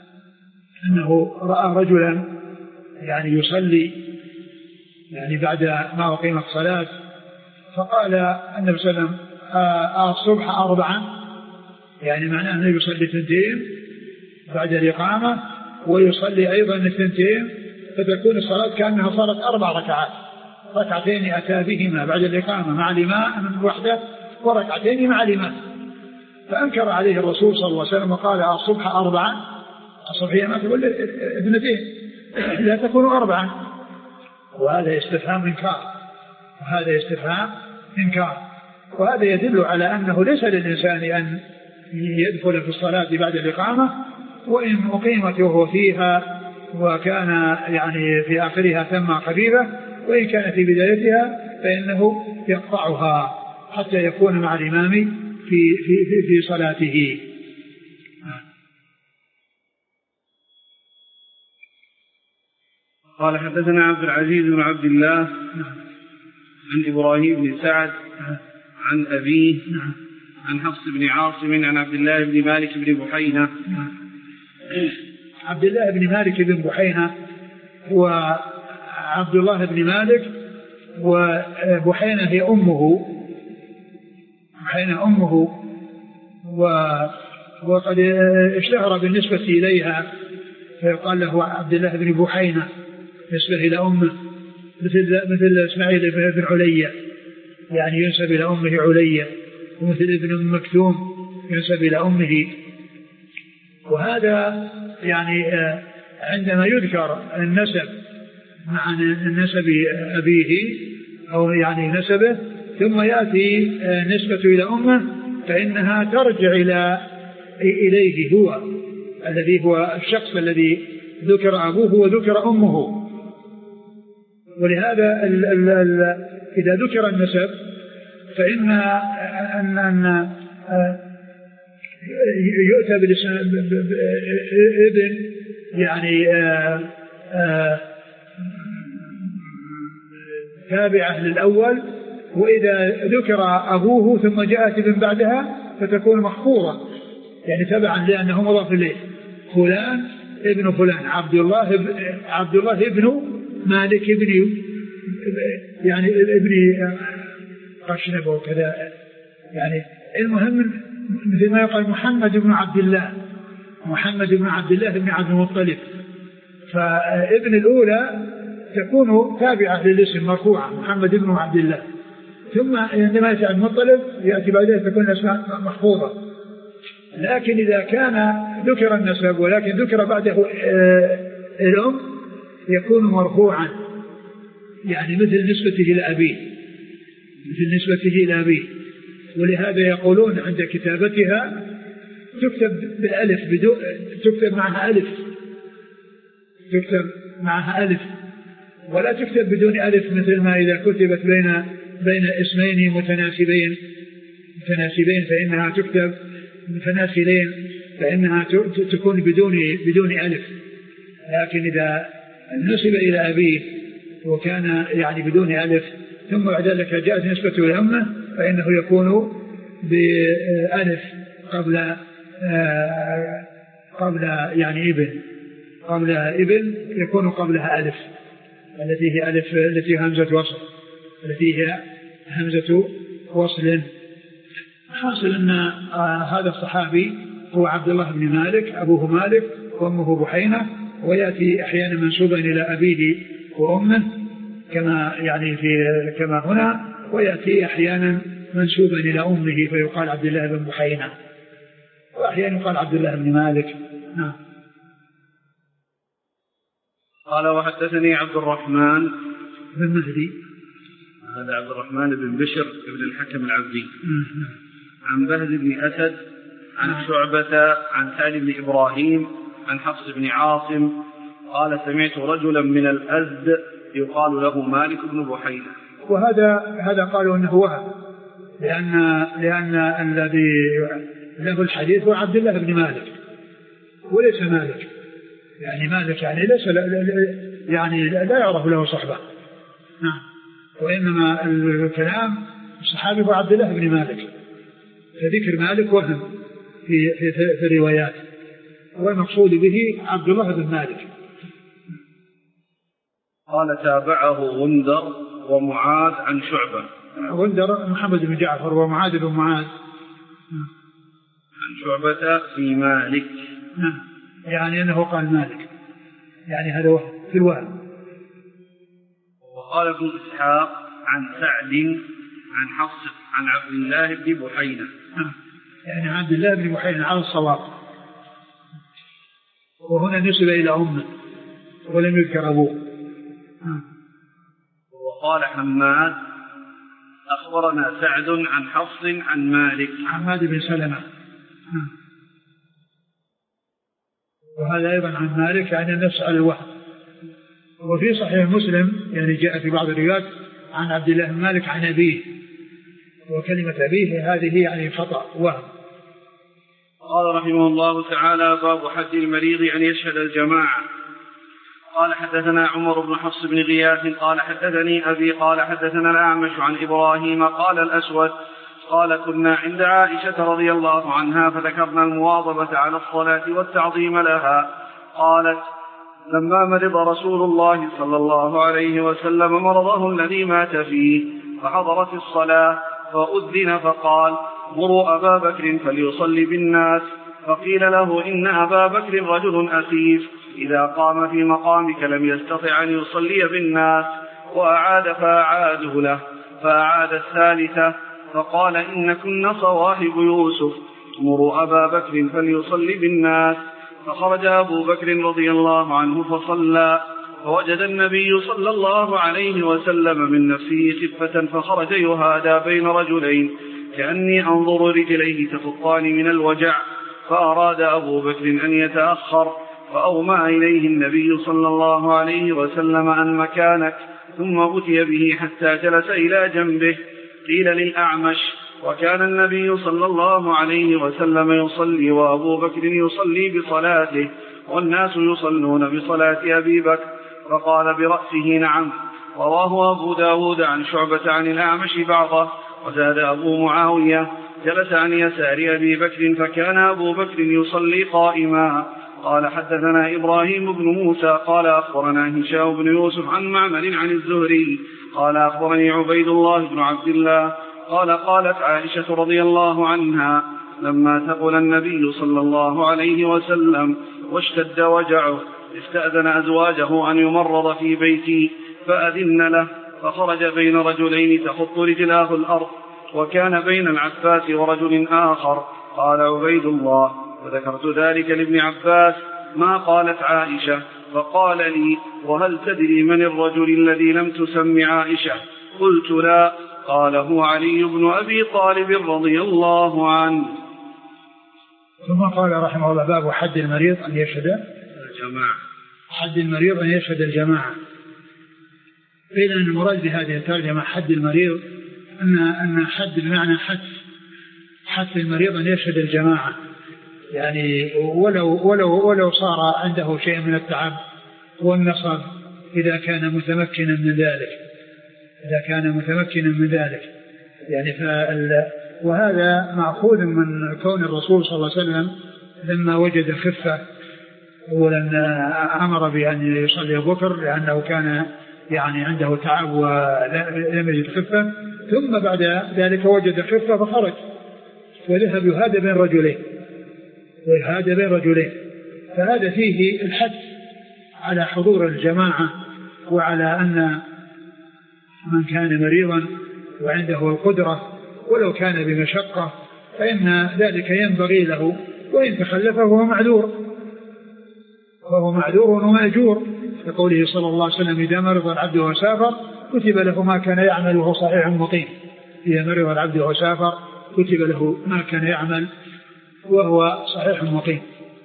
أنه رأى رجلا يعني يصلي يعني بعد ما أقيمت الصلاة، فقال النبي صلى الله عليه وسلم الصبح أربعا، يعني معناه أنه يصلي اثنتين بعد الإقامة ويصلي أيضا اثنتين، فتكون الصلاة كأنها صارت أربع ركعات، ركعتين أتى بهما بعد الإقامة مع الإمام وحده وركعتين مع الإمام. فأنكر عليه الرسول صلى الله عليه وسلم وقال الصبح أربعا، الصبحية ما تقول اثنتين لا تكون أربعا، وهذا استفهام إنكار وهذا استفهام إنكار وهذا يدل على أنه ليس للإنسان أن يدخل في الصلاة بعد الإقامة، وإن أقيمت وهو فيها وكان يعني في آخرها ثم خفيفة، وإن كان في بدايتها فإنه يقطعها حتى يكون مع الإمام في, في, في, في صلاته. قال حدثنا عبد العزيز بن عبد الله عن إبراهيم بن سعد عن أبيه عن حفص بن عاصم عن عبد الله بن مالك بن بحينة. عبد الله بن مالك بن بحينة هو عبد الله بن مالك، وبحينة هي أمه، بحينة أمه، وقد اشتهر بالنسبة إليها فيقال له عبد الله بن بحينة نسبة إلى أمه، مثل مثل إسماعيل بن عليا يعني ينسب إلى أمه عليا، ومثل ابن مكتوم ينسب إلى أمه. وهذا يعني عندما يذكر النسب مع نسب أبيه أو يعني نسبه ثم يأتي نسبة إلى أمه فإنها ترجع إلى إليه هو الذي هو الشخص الذي ذكر أبوه وذكر أمه. ولهذا ال ال ال إذا ذكر النسب فإن أن أن يؤتى بالاسم ابن يعني تابعة للأول، وإذا ذكر أبوه ثم جاءت ابن بعدها فتكون محفورة يعني تبعا لأنه مضاف إليه، فلان ابن فلان، عبد الله عبد الله ابن مالك ابن يعني ابن قشنب وكذا يعني. المهم مثل ما يقال محمد بن عبد الله، محمد بن عبد الله بن عبد المطلب، فابن الأولى تكون تابعة للاسم مرفوعة محمد بن عبد الله، ثم عندما يأتي المطلب يأتي بعدها تكون الأسماء محفوظة. لكن إذا كان ذكر النسب ولكن ذكر بعده الأم يكون مرفوعا يعني مثل نسبته إلى أبيه، مثل نسبته إلى أبيه. ولهذا يقولون عند كتابتها تكتب بالألف بدون تكتب معها ألف، تكتب معها ألف ولا تكتب بدون ألف مثل ما إذا كتبت بين بين اسمين متناسبين متناسبين فإنها تكتب متناسلين فإنها تكون بدون بدون ألف. لكن إذا نسب إلى أبيه وكان يعني بدون ألف ثم بعد ذلك جاءت نسبته إلى أمه فإنه يكون بألف قبل قبل يعني ابن قبل ابن يكون قبلها ألف التي هي ألف التي همزة وصل التي هي همزة وصل. حاصل أن هذا الصحابي هو عبد الله بن مالك، أبوه مالك وأمه بحينة، ويأتي أحيانا منسوبا إلى أبيه وأمه كما يعني في كما هنا، ويأتي أحيانا منسوبا إلى أمه فيقال عبد الله بن بحينة، وأحيانا يقال عبد الله بن مالك. نعم. قال وحدثني عبد الرحمن بن مهدي، هذا عبد الرحمن بن بشر بن الحكم العبدي، عن بهز بن أسد عن شعبة عن سعد بن إبراهيم عن حفص بن عاصم قال سمعت رجلا من الأزد يقال له مالك بن بحينة. وهذا هذا قالوا أنه وهم، لأن لأن الذي له الحديث هو عبد الله بن مالك وليس مالك، يعني مالك يعني ليس يعني لا يعرف له صحبة. نعم. وإنما الكلام الصحابي هو عبد الله بن مالك، فذكر مالك وهم في في في الروايات، والمقصود به عبد الله بن مالك. قال تابعه غندر ومعاذ عن شعبة. غندر محمد بن جعفر ومعاذ بن معاذ عن شعبة في مالك. نعم. يعني أنه قال مالك، يعني هذا وهم في الوهم. وقال ابن إسحاق عن سعد عن حفص عن عبد الله بن بحينة. نعم. يعني عبد الله بن بحينة على الصواب، وهنا نسب إلى أمه ولم يذكر أبوه. وقال حماد أخبرنا سعد عن حفص عن مالك. حماد بن سلمة. وهذا أيضا عن مالك يعني النفس على الوهم. وفي صحيح مسلم يعني جاء في بعض الروايات عن عبد الله بن مالك عن أبيه، وكلمة أبيه هذه يعني خطأ وهم. قال رحمه الله تعالى باب حد المريض أن يشهد الجماعة. قال حدثنا عمر بن حفص بن غياث قال حدثني أبي قال حدثنا الأعمش عن إبراهيم قال الأسود قال كنا عند عائشة رضي الله عنها فذكرنا المواظبة على الصلاة والتعظيم لها. قالت لما مرض رسول الله صلى الله عليه وسلم مرضه الذي مات فيه فحضرت الصلاة فأذن فقال مروا أبا بكر فليصلي بالناس، فقيل له إن أبا بكر رجل أسيف إذا قام في مقامك لم يستطع أن يصلي بالناس، وأعاد فأعاده له فأعاد الثالثة فقال إن كن صواحب يوسف مروا أبا بكر فليصلي بالناس. فخرج أبو بكر رضي الله عنه فصلى فوجد النبي صلى الله عليه وسلم من نفسه خفة فخرج يهادى بين رجلين كأني أنظر رجليه تخطان من الوجع، فأراد أبو بكر أن يتأخر فأومأ إليه النبي صلى الله عليه وسلم أن مكانك، ثم أتي به حتى جلس إلى جنبه. قيل للأعمش وكان النبي صلى الله عليه وسلم يصلي وأبو بكر يصلي بصلاته والناس يصلون بصلاة أبي بكر، فقال برأسه نعم. رواه أبو داود عن شعبة عن الأعمش بعضه. وزاد أبو معاوية جلس عن يسار أبي بكر فكان أبو بكر يصلي قائما. قال حدثنا إبراهيم بن موسى قال أخبرنا هشام بن يوسف عن معمر عن الزهري قال أخبرني عبيد الله بن عبد الله قال قالت عائشة رضي الله عنها لما ثقل النبي صلى الله عليه وسلم واشتد وجعه استأذن أزواجه أن يمرض في بيتي فأذن له، فخرج بين رجلين تخط رجلاه الأرض وكان بين العباس ورجل آخر. قال عبيد الله وذكرت ذلك لابن عباس ما قالت عائشة، فقال لي وهل تدري من الرجل الذي لم تسم عائشة؟ قلت لا. قال هو علي بن أبي طالب رضي الله عنه. ثم قال رحمه الله باب حد المريض أن يشهد الجماعة. حد المريض أن يشهد الجماعة. قيل أن المراد بهذه الترجمة حد المريض أن أن حد بمعنى حد حد المريض أن يشهد الجماعة، يعني ولو ولو ولو صار عنده شيء من التعب والنصب إذا كان متمكنا من ذلك إذا كان متمكنا من ذلك يعني فال وهذا مأخوذ من كون الرسول صلى الله عليه وسلم لما وجد الخفة أولا أمر بأن يصلي أبو بكر لأنه كان يعني عنده تعب ولم يجد خفة، ثم بعد ذلك وجد خفة فخرج وذهب يهادى بين رجلين ويهادى بين رجلين فهذا فيه الحث على حضور الجماعة وعلى أن من كان مريضا وعنده القدرة ولو كان بمشقة فإن ذلك ينبغي له، وإن تخلف فهو معذور وهو معذور ومأجور، لقوله صلى الله عليه وسلم إذا مرض العبد وسافر كتب له ما كان يعمل وهو صحيح مقيم. إذا مرض العبد وسافر كتب له ما كان يعمل وهو صحيح مقيم.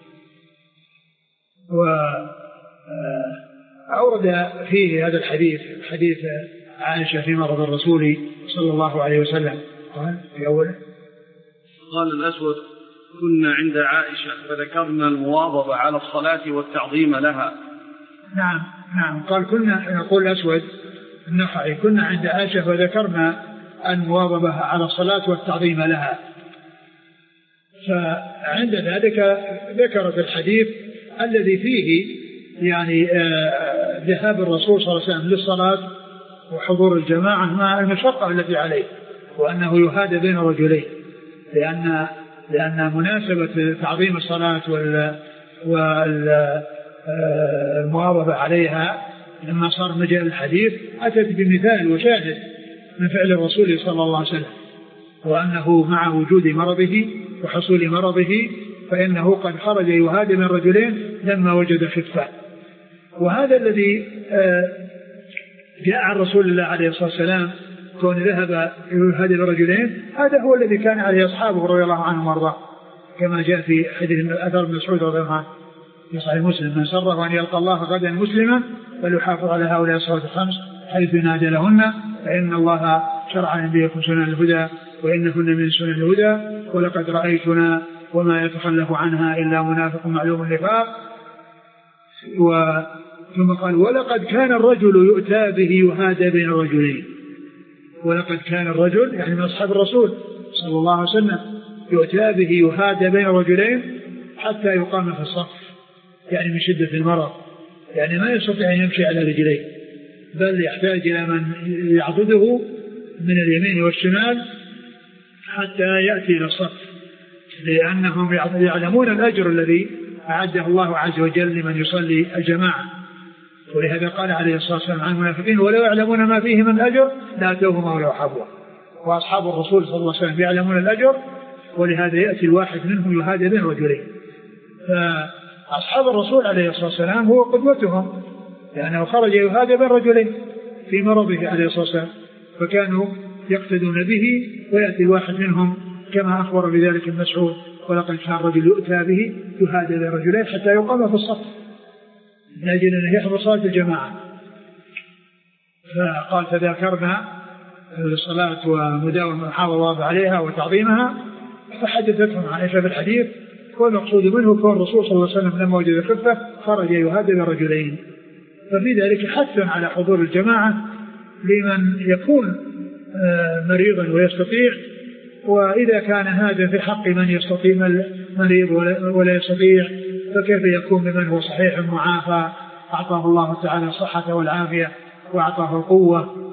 وأورد فيه هذا الحديث حديث عائشة في مرض الرسول صلى الله عليه وسلم. قال في أوله قال الأسود كنا عند عائشة فذكرنا المواظبة على الصلاة والتعظيم لها. نعم نعم قال كنا، يقول الأسود النخعي كنا عند عائشة فذكرنا المواظبة على الصلاة والتعظيم لها، فعند ذلك ذكرت الحديث الذي فيه يعني ذهاب الرسول صلى الله عليه وسلم للصلاة وحضور الجماعة مع المشقة التي عليه، وأنه يهادى بين رجلين، لأن لأن مناسبة تعظيم الصلاة والمواظبة عليها لما صار مجال الحديث أتت بمثال وشاهد من فعل الرسول صلى الله عليه وسلم، وأنه مع وجود مرضه وحصول مرضه فإنه قد خرج يهادى من رجلين لما وجد خفة. وهذا الذي جاء عن رسول الله عليه الصلاة والسلام كون ذهب يهادى من رجلين، هذا هو الذي كان عليه أصحابه رضي الله عنهم وارضاه، كما جاء في حديث أثر بن مسعود رضي الله عنه في صحيح مسلم: من سره أن يلقى الله غدا مسلما فليحافظ على هؤلاء الصلوات الخمس حيث ينادى لهن، فإن الله شرع لكم سنن الهدى وإنكن من سنن الهدى، ولقد رأيتنا وما يتخلف عنها إلا منافق معلوم النفاق. ثم قال ولقد كان الرجل يؤتى به يهادى بين الرجلين. ولقد كان الرجل يعني من أصحاب الرسول صلى الله عليه وسلم يؤتى به يهادى بين الرجلين حتى يقام في الصف، يعني من شدة المرض، يعني ما يستطيع أن يمشي على رجليه، بل يحتاج إلى من يعضده من اليمين والشمال حتى يأتي إلى الصف، لأنهم يعلمون الأجر الذي أعده الله عز وجل لمن يصلي الجماعة. ولهذا قال عليه الصلاة والسلام عن المنافقين ولو يعلمون ما فيه من أجر لأتوهم ولو حبوا. وأصحاب الرسول صلى الله عليه وسلم يعلمون الأجر، ولهذا يأتي الواحد منهم يهادى بين رجلين. فأصحاب الرسول عليه الصلاة والسلام هو قدوتهم، لأنه خرج يهادى بين رجلين في مرضه عليه الصلاة والسلام، فكانوا يقتدون به، ويأتي الواحد منهم كما أخبر بذلك المسعود ولقد كان الرجل يؤتى به يهادى بين رجلين حتى يقام في الصف من أجل أن يحضر صلاة الجماعة. فقال تذاكرنا الصلاة ومداومة المحافظة عليها وتعظيمها، فحدثتهم عائشة في الحديث، والمقصود منه كون الرسول صلى الله عليه وسلم لما وجد خفة خرج يهادى بين رجلين. ففي ذلك حث على حضور الجماعة لمن يكون مريضا ويستطيع، وإذا كان هذا في حق من يستطيع مريض ولا يستطيع فكيف يكون بمن هو صحيح معافى أعطاه الله تعالى الصحة والعافية وأعطاه القوة.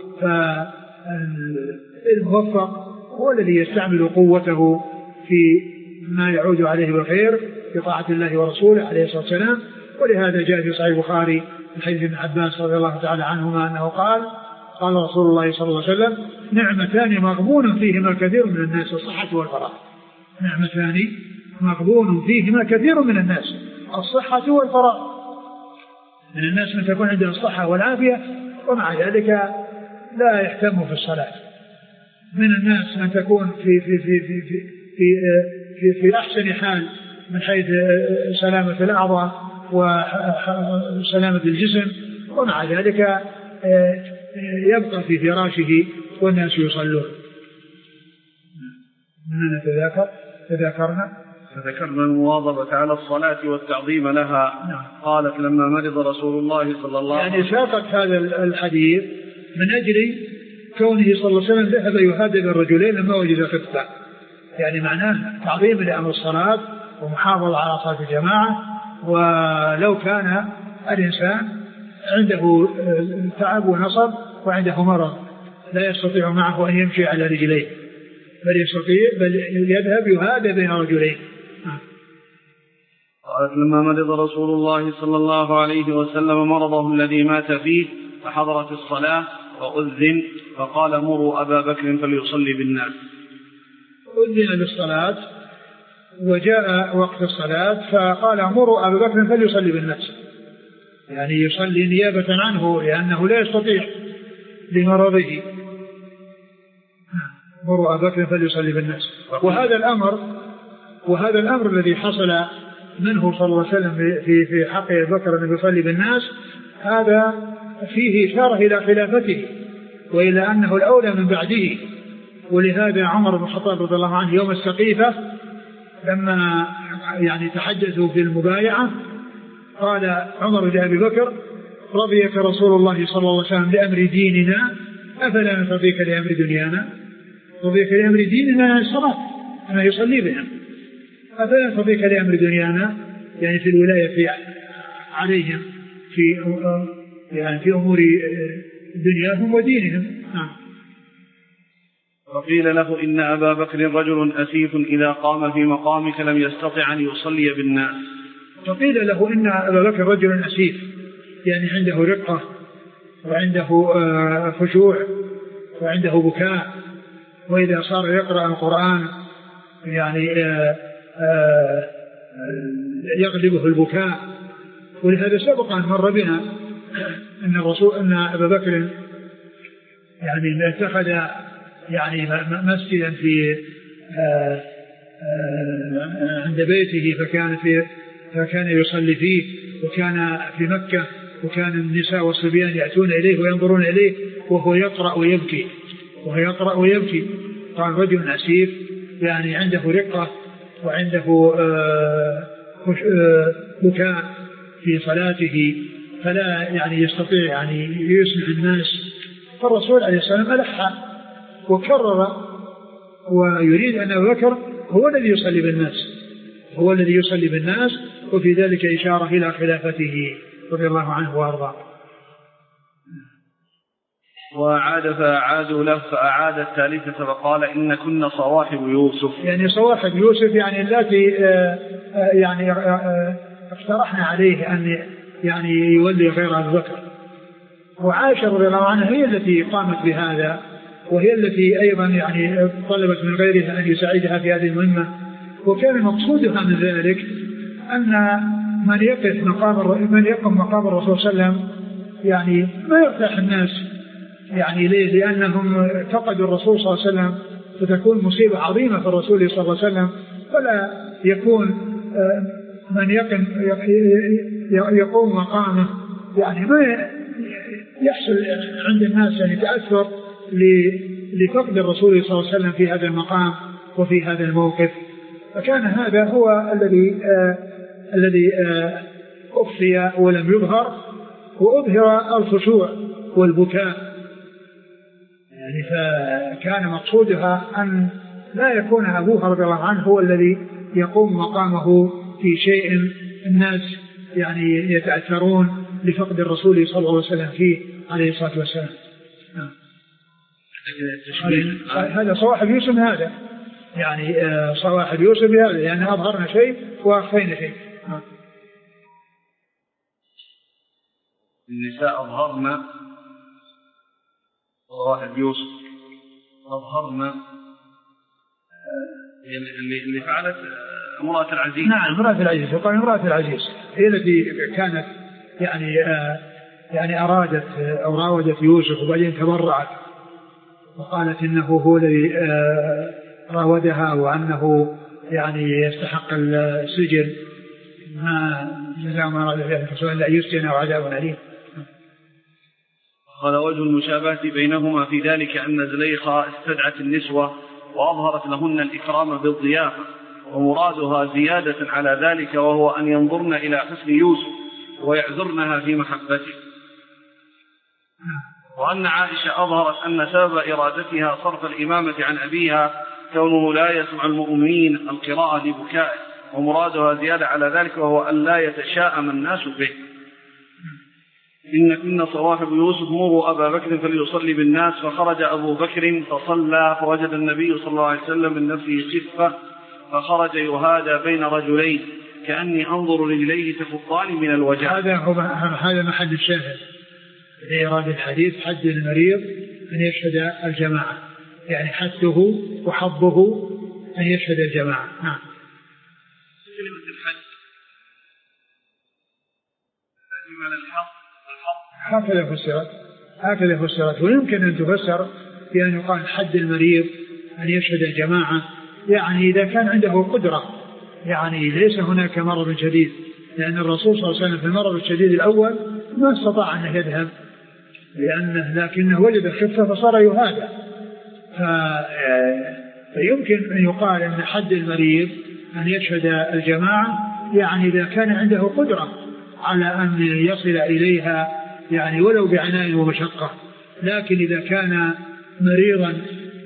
فالموفق هو الذي يستعمل قوته في ما يعود عليه بالخير بطاعة الله ورسوله عليه الصلاة والسلام. ولهذا جاء في صحيح البخاري من حديث ابن عباس رضي الله تعالى عنهما أنه قال قال رسول الله صلى الله عليه وسلم نعمتان مغبون فيهما كثير من الناس الصحة والفراغ. نعمتان مغبون فيهما كثير من الناس الصحة والفراغ. من الناس من تكون عنده الصحة والعافية ومع ذلك لا يهتم في الصلاة. من الناس من تكون في في في في في في, في, في أحسن حال من حيث سلامة الأعضاء وسلامة الجسم، ومع ذلك يبقى في فراشه والناس يصلون. من نتذاكر تذاكرنا فذكرنا المواظبة على الصلاة والتعظيم لها. نعم. قالت لما مرض رسول الله صلى الله عليه وسلم، يعني ساقت هذا الحديث من أجل كونه صلى الله عليه وسلم ذهب يهادى الرجلين لما وجد خفة، يعني معناه تعظيم لأمر الصلاة ومحافظة على صلاة الجماعة. ولو كان الإنسان عنده تعب ونصب وعنده مرض لا يستطيع معه أن يمشي على رجليه، بل يستطيع بل يذهب يهادى بين رجلين. قالت لما مرض رسول الله صلى الله عليه وسلم مرضه الذي مات فيه فحضرت الصلاة وأذن فقال مروا أبا بكر فليصلي بالناس. أذن بالصلاة وجاء وقت الصلاة فقال مروا أبا بكر فليصلي بالناس، يعني يصلي نيابة عنه لأنه لا يستطيع لمرضه. مروا أبا بكر فليصلي بالناس. وهذا الأمر وهذا الأمر الذي حصل منه صلى الله عليه وسلم في في حق أبي بكر أن يصلي بالناس، هذا فيه إشارة إلى خلافته وإلى أنه الأولى من بعده. ولهذا عمر بن الخطاب رضي الله عنه يوم السقيفة لما يعني تحدثوا في المبايعة قال عمر لأبي بكر رضيك رسول الله صلى الله عليه وسلم لأمر ديننا أفلا نرضيك لأمر دنيانا. رضيك لأمر ديننا يعني الصلاة أنا يصلي بهم، أفلا نرضيك لأمر دنيانا يعني في الولاية في عليهم في يعني في أمور دنياهم ودينهم. نعم. وقيل له إن أبا بكر رجل أسيف إذا قام في مقامك لم يستطع أن يصلي بالناس. فقيل له إن أبا بكر رجل أسيف، يعني عنده رقة وعنده خشوع وعنده بكاء، وإذا صار يقرأ القرآن يعني يغلبه البكاء. ولهذا سبق أن مر بنا أن الرسول أن أبا بكر يعني اتخذ يعني مسجدا في عند بيته فكان في فكان يصلي فيه، وكان في مكة وكان النساء والصبيان يأتون إليه وينظرون إليه وهو يقرأ ويبكي وهو يقرأ ويبكي. قال رجل أسيف يعني عنده رقة وعنده بكاء في صلاته، فلا يعني يستطيع يعني يسمع الناس. فالرسول عليه الصلاة والسلام ألح وكرر ويريد أن أبو بكر هو الذي يصلي بالناس هو الذي يصلي بالناس وفي ذلك إشارة إلى خلافته رضي الله عنه وأرضاه. وأعاد فأعادوا له فأعاد الثالثة فقال إن كنا صواحب يوسف. يعني صواحب يوسف يعني التي يعني اقترحنا عليه أن يعني يولي غير أبي بكر. وعائشة رضي الله عنها هي التي قامت بهذا وهي التي أيضا يعني طلبت من غيرها أن يساعدها في هذه المهمة. وكان مقصودها من ذلك أن من يقف مقام من يقف مقام الرسول صلى الله عليه وسلم يعني ما يرتاح الناس يعني ليه؟ لأنهم فقدوا الرسول صلى الله عليه وسلم فتكون مصيبة عظيمة في الرسول صلى الله عليه وسلم. فلا يكون من يقم يقوم مقامه يعني ما يحصل عند الناس يعني تأثر لفقد الرسول صلى الله عليه وسلم في هذا المقام وفي هذا الموقف. فكان هذا هو الذي آه الذي آه أخفي ولم يظهر وأظهر الخشوع والبكاء يعني. فكان مقصودها أن لا يكون أبوها رضي الله عنه هو الذي يقوم مقامه في شيء الناس يعني يتأثرون لفقد الرسول صلى الله عليه وسلم فيه عليه الصلاة والسلام. هذا صواحب يوسف هذا يعني صواحب يوسف هذا لأن يعني أظهرنا شيء وأخفينا شيء. النساء أظهرنا صواحب يوسف أظهرنا اللي فعلت امرأة العزيز. نعم امرأة العزيز. وقال امرأة العزيز هي التي كانت يعني يعني أرادت أو راودت يوسف وبعدين تبرعت وقالت إنه هو الذي راودها وأنه يعني يستحق السجن ما جزاء ما أراد فيه الرسول إلا أن يسجن أو عذاب أليم. قال وجه المشابهة بينهما في ذلك أن زليخة استدعت النسوة وأظهرت لهن الإكرام بالضيافة ومرادها زيادة على ذلك وهو أن ينظرن إلى حسن يوسف ويعذرنها في محبته. وأن عائشة أظهرت أن سبب إرادتها صرف الإمامة عن أبيها كونه لا يسمع المؤمنين القراءة لبكائه ومرادها زيادة على ذلك وهو أن لا يتشاءم الناس به. إن كنا صواحب يوسف مروا أبا بكر فليصلي بالناس فخرج أبو بكر فصلى فوجد النبي صلى الله عليه وسلم من نفسه خفة فخرج يهادى بين رجلين كأني أنظر رجليه تفطان من الوجع. هذا هو هذا محل الشاهد لإيراد الحديث حد المريض أن يشهد الجماعة يعني حده وحظه أن يشهد الجماعة. نعم. كلمة الحد من الحظ هكذا فسرت هكذا فسرت ويمكن أن تفسر بأن يقال حد المريض أن يشهد الجماعة يعني إذا كان عنده قدرة يعني ليس هناك مرض شديد لأن الرسول صلى الله عليه وسلم في المرض الشديد الأول ما استطاع أن يذهب لأنه لكنه وجد الخفة فصار يهادى. فيمكن أن يقال أن حد المريض أن يشهد الجماعة يعني إذا كان عنده قدرة على أن يصل إليها يعني ولو بعناء ومشقة. لكن إذا كان مريضا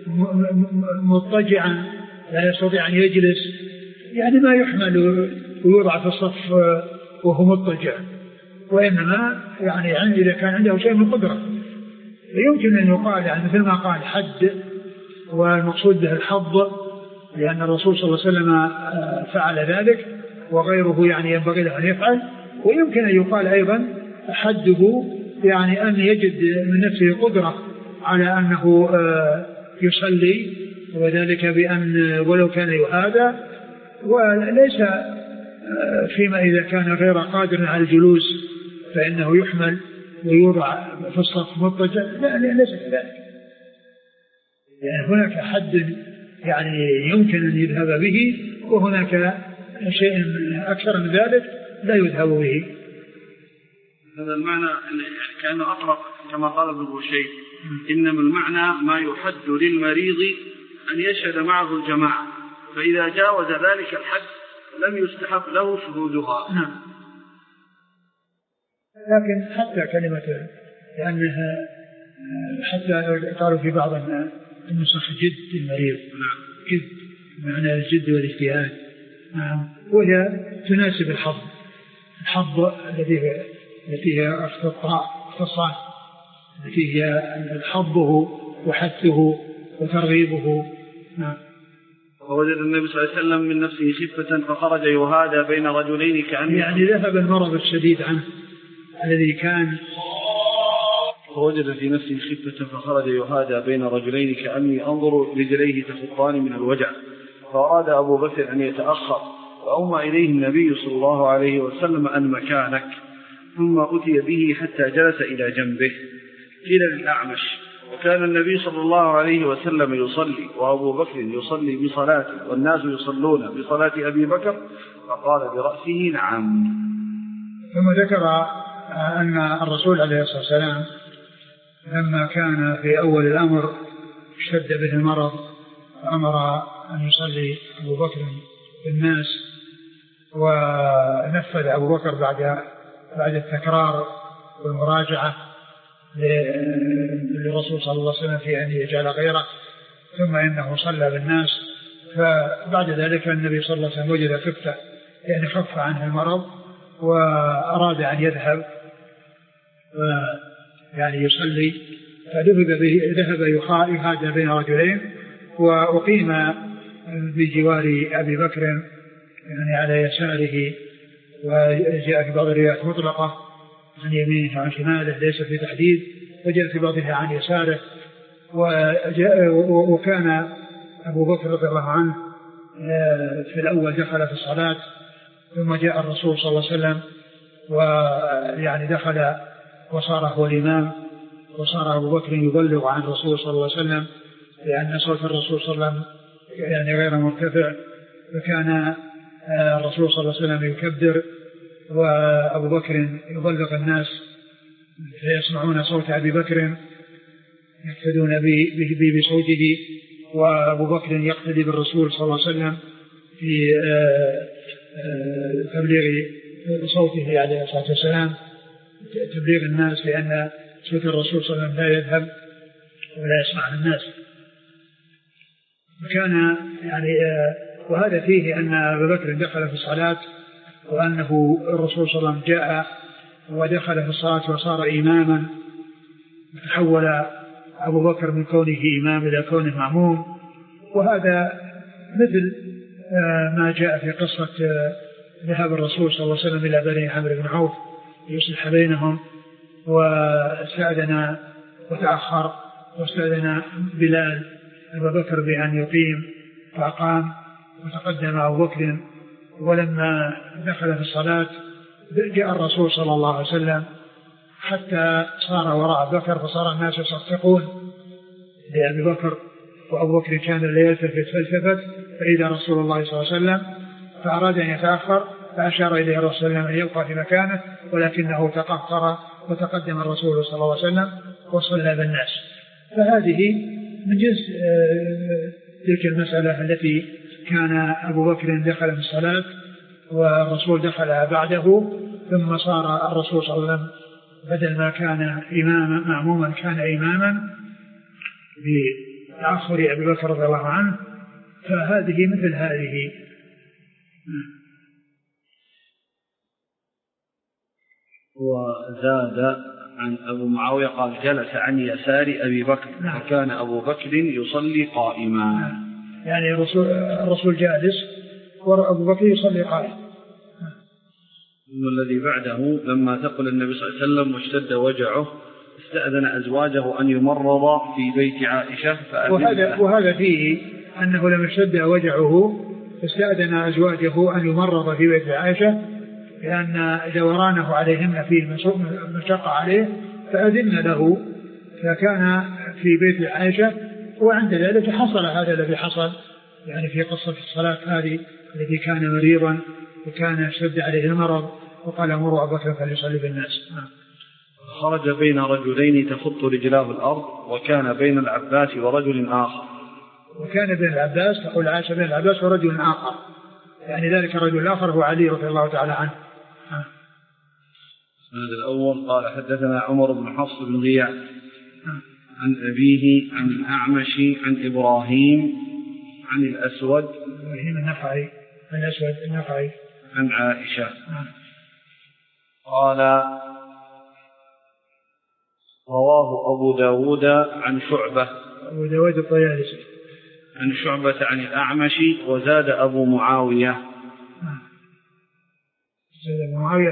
مضطجعا لا يستطيع أن يجلس يعني ما يحمل ويوضع في الصف وهو مضطجع وإنما يعني إذا كان عنده شيء من قدرة يمكن أن يقال يعني مثل ما قال حد والمقصود به الحظ لأن الرسول صلى الله عليه وسلم فعل ذلك وغيره يعني ينبغي له أن يفعل. ويمكن أن يقال أيضا حده يعني أن يجد من نفسه قدرة على أنه يصلي وذلك بأن ولو كان يهادى وليس فيما إذا كان غير قادر على الجلوس فإنه يحمل ويوضع في الصف مضطجع لا ليس كذلك. يعني هناك حد يعني يمكن أن يذهب به وهناك شيء أكثر من ذلك لا يذهب به. هذا المعنى يعني كأنه أقرب كما قال ابن بوشير إنما المعنى ما يحد للمريض أن يشهد معه الجماعة فإذا جاوز ذلك الحد لم يستحق له شهودها. نعم. لكن حتى كلمة لأنها حتى قالوا في بعض النسخ جد المريض، جد معنى الجد والاجتهاد، وهي تناسب الحظ الحظ الذي التي هي اختصاص التي هي حظه وحثه وترغيبه. نعم. ووجد النبي صلى الله عليه وسلم من نفسه خفة فخرج يهادى بين رجلين كأنه يعني ذهب المرض الشديد عنه الذي كان. فوجد في نفسه خفة فخرج يهادى بين رجلين كأني أنظر رجليه تخطان من الوجع، فأراد أبو بكر أن يتأخر فأومى إليه النبي صلى الله عليه وسلم أن مكانك، ثم أتي به حتى جلس إلى جنبه. قيل للأعمش: وكان النبي صلى الله عليه وسلم يصلي وأبو بكر يصلي بصلاته والناس يصلون بصلاة أبي بكر؟ فقال برأسه: نعم. ثم ذكر أن الرسول عليه الصلاة والسلام لما كان في أول الأمر اشتد به المرض فأمر أن يصلي أبو بكر بالناس، ونفذ أبو بكر بعد بعد التكرار والمراجعة للرسول صلى الله عليه وسلم في أن يجعل غيره، ثم إنه صلى بالناس. فبعد ذلك النبي صلى الله عليه وسلم وجد خفة، يعني خف عنه المرض وأراد أن يذهب يعني يصلي، فذهب به ذهب يهادى بين رجلين وأقيم بجوار أبي بكر يعني على يساره، وجاء في بعض الروايات مطلقة عن يمينه وعن شماله ليس في تحديد، وجاء في بعضها عن يساره. وكان أبو بكر رضي الله عنه في الأول دخل في الصلاة، ثم جاء الرسول صلى الله عليه وسلم ويعني دخل وصار هو الإمام، وصار أبو بكر يبلغ عن الرسول صلى الله عليه وسلم لأن صوت الرسول صلى الله عليه وسلم يعني غير مرتفع، فكان الرسول صلى الله عليه وسلم يكبر وأبو بكر يبلغ الناس فيسمعون صوت أبي بكر يقتدون به بصوته، وأبو بكر يقتدي بالرسول صلى الله عليه وسلم في تبليغ صوته عليه الصلاة والسلام، تبليغ الناس، لأن صوت الرسول صلى الله عليه وسلم لا يذهب ولا يسمع الناس. وكان يعني وهذا فيه أن أبا بكر دخل في الصلاة، وأنه الرسول صلى الله عليه وسلم جاء ودخل في الصلاة وصار إماما، تحول أبو بكر من كونه إمام إلى كونه معموم. وهذا مثل ما جاء في قصة ذهاب الرسول صلى الله عليه وسلم إلى بني عمرو بن عوف ليصلح بينهم، واستأذن وتأخر، واستأذن بلال أبا بكر بأن يقيم فأقام، وتقدم أبو بكر، ولما دخل في الصلاة جاء الرسول صلى الله عليه وسلم حتى صار وراء بكر، فصار الناس يصفقون لأبي بكر، وأبو بكر كان لا يلتفت فالتفت فإذا رسول الله صلى الله عليه وسلم، فأراد أن يتأخر فأشار إليه الرسول صلى الله عليه وسلم أن يبقى في مكانه، ولكنه تقهقر وتقدم الرسول صلى الله عليه وسلم وصلى بالناس. فهذه من جنس تلك المسألة التي كان أبو بكر دخل في الصلاة والرسول دخل بعده، ثم صار الرسول صلى الله عليه وسلم بدل ما كان إماما معموما كان إماما بتأخر أبي بكر رضي الله عنه. فهذه مثل هذه. وزاد عن أبو معاوية قال: جلس عن يسار أبي بكر، نعم. فكان أبو بكر يصلي قائما. نعم. يعني الرسول, الرسول جالس وأبو بكر يصلي قائما. ثم الذي بعده لما ثقل النبي صلى الله عليه وسلم واشتد وجعه استأذن أزواجه أن يمرض في بيت عائشة، وهذا, وهذا فيه أنه لما اشتد وجعه استأذن أزواجه أن يمرض في بيت عائشة، لأن دورانه عليهن فيه مشقة عليه، فأذن له، فكان في بيت عائشة. وعند ذلك حصل هذا الذي حصل يعني في قصة الصلاة هذه التي كان مريضا وكان اشتد عليه المرض، وقال: مروا أبا بكر فليصلي بالناس. خرج بين رجلين تخط رجلاه الأرض، وكان بين العباس ورجل آخر. وكان بين العباس، تقول عائشة بين العباس ورجل آخر، يعني ذلك الرجل الآخر هو علي رضي الله تعالى عنه. السند الأول قال حدثنا عمر بن حفص بن غياث عن أبيه عن الأعمش عن إبراهيم عن الأسود إبراهيم النخعي عن الأسود النخعي عن عائشة قال رواه أبو داود عن شعبة أبو داود الطيالسي عن شعبة عن الأعمش وزاد أبو معاوية زاد أبو معاوية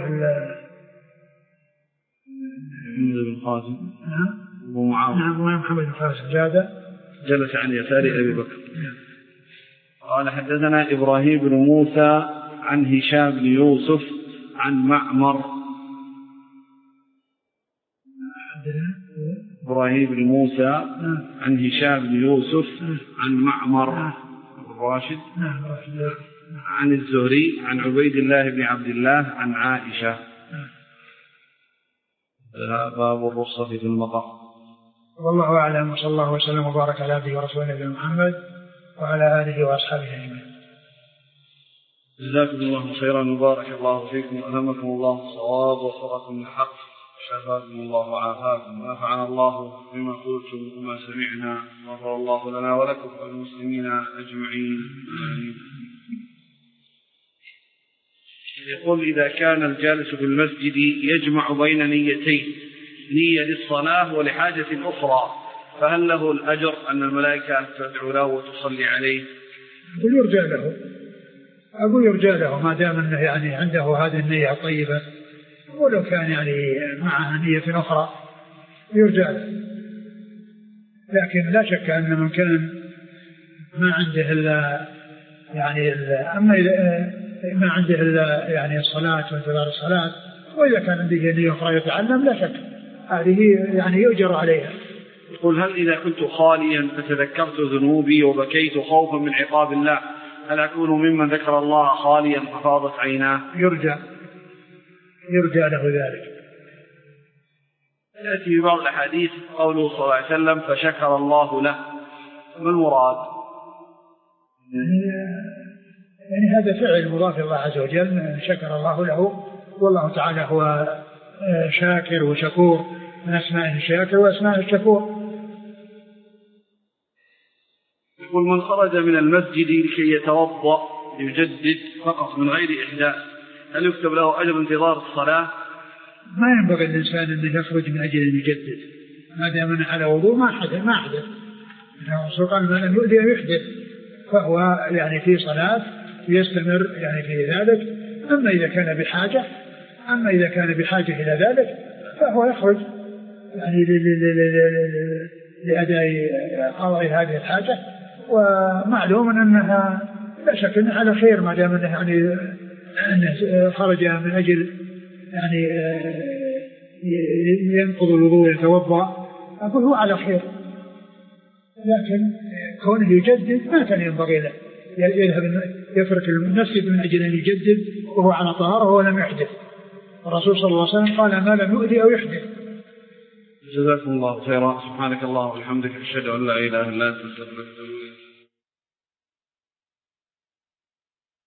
محمد بن قاسم أبو معاوية نعم محمد بن قاسم زاد جلس عن يسار أبي بكر. قال حدثنا إبراهيم بن موسى عن هشام بن يوسف عن معمر إبراهيم بن موسى عن هشام بن يوسف عن معمر الراشد عن الزهري عن عبيد الله بن عبد الله عن عائشة. باب الرخصة في المطر. والله أعلم، وصلى الله وسلم وبارك على عبده ورسوله نبينا محمد وعلى آله وأصحابه أجمعين. جزاكم الله خيرا وبارك الله فيكم وألهمكم الله الصواب ووفقكم الحق وشفاكم الله وعافاكم ونفعنا الله بما قلتم وما سمعنا وغفر الله لنا ولكم وللمسلمين أجمعين. يقول إذا كان الجالس في المسجد يجمع بين نيتين، نية للصلاة ولحاجة أخرى، فهل له الأجر أن الملائكة تدعو له وتصلي عليه؟ أقول يرجى له أقول يرجى له ما دام أنه يعني عنده هذه النية الطيبة، ولو كان يعني معها نية أخرى يرجى له. لكن لا شك أن من كان ما عنده إلا يعني إلا أما إذا ما عنده إلا يعني الصلاة وانتظار الصلاة، وإذا كان عنده نية أخرى يتعلم لا شك هذه يعني يؤجر عليها. يقول هل إذا كنت خاليا فتذكرت ذنوبي وبكيت خوفا من عقاب الله هل أكون ممن ذكر الله خاليا ففاضت عيناه؟ يرجى يرجى له ذلك. يأتي في بعض الحديث قوله صلى الله عليه وسلم فشكر الله له، ما المراد؟ يعني, يعني هذا فعل مضاف الله عز وجل، شكر الله له، والله تعالى هو شاكر وشكور، من أسمائه الشاكر وأسمائه الشكور. يقول من خرج من المسجد لكي يتوضأ يجدد فقط من غير إحداث هل يكتب له أجر انتظار الصلاة؟ ما ينبغي الإنسان أن يخرج من أجل أن يجدد، ما دام على وضوء ما حدث ما حدث الرسول قال ما لم يؤذي يحدث، فهو يعني في صلاة يستمر يعني في ذلك. أما إذا كان بحاجة أما إذا كان بحاجة إلى ذلك فهو يخرج يعني لأداء قضاء هذه الحاجة، ومعلوم أنها لا شك أنها على خير ما دام أنه يعني أنه خرج من أجل يعني ينقض الوضوء يتوضأ، أقول هو على خير. لكن كونه يجدد ما كان ينبغي له يذهب يترك المسجد من أجل أن يجدد وهو على طهارة وهو لم يحدث. الرسول صلى الله عليه وسلم قال ما لم يؤذي أو يحدث. جزاكم الله خيرا. سبحانك الله وبحمدك أشهد أن لا إله إلا أنت أستغفرك.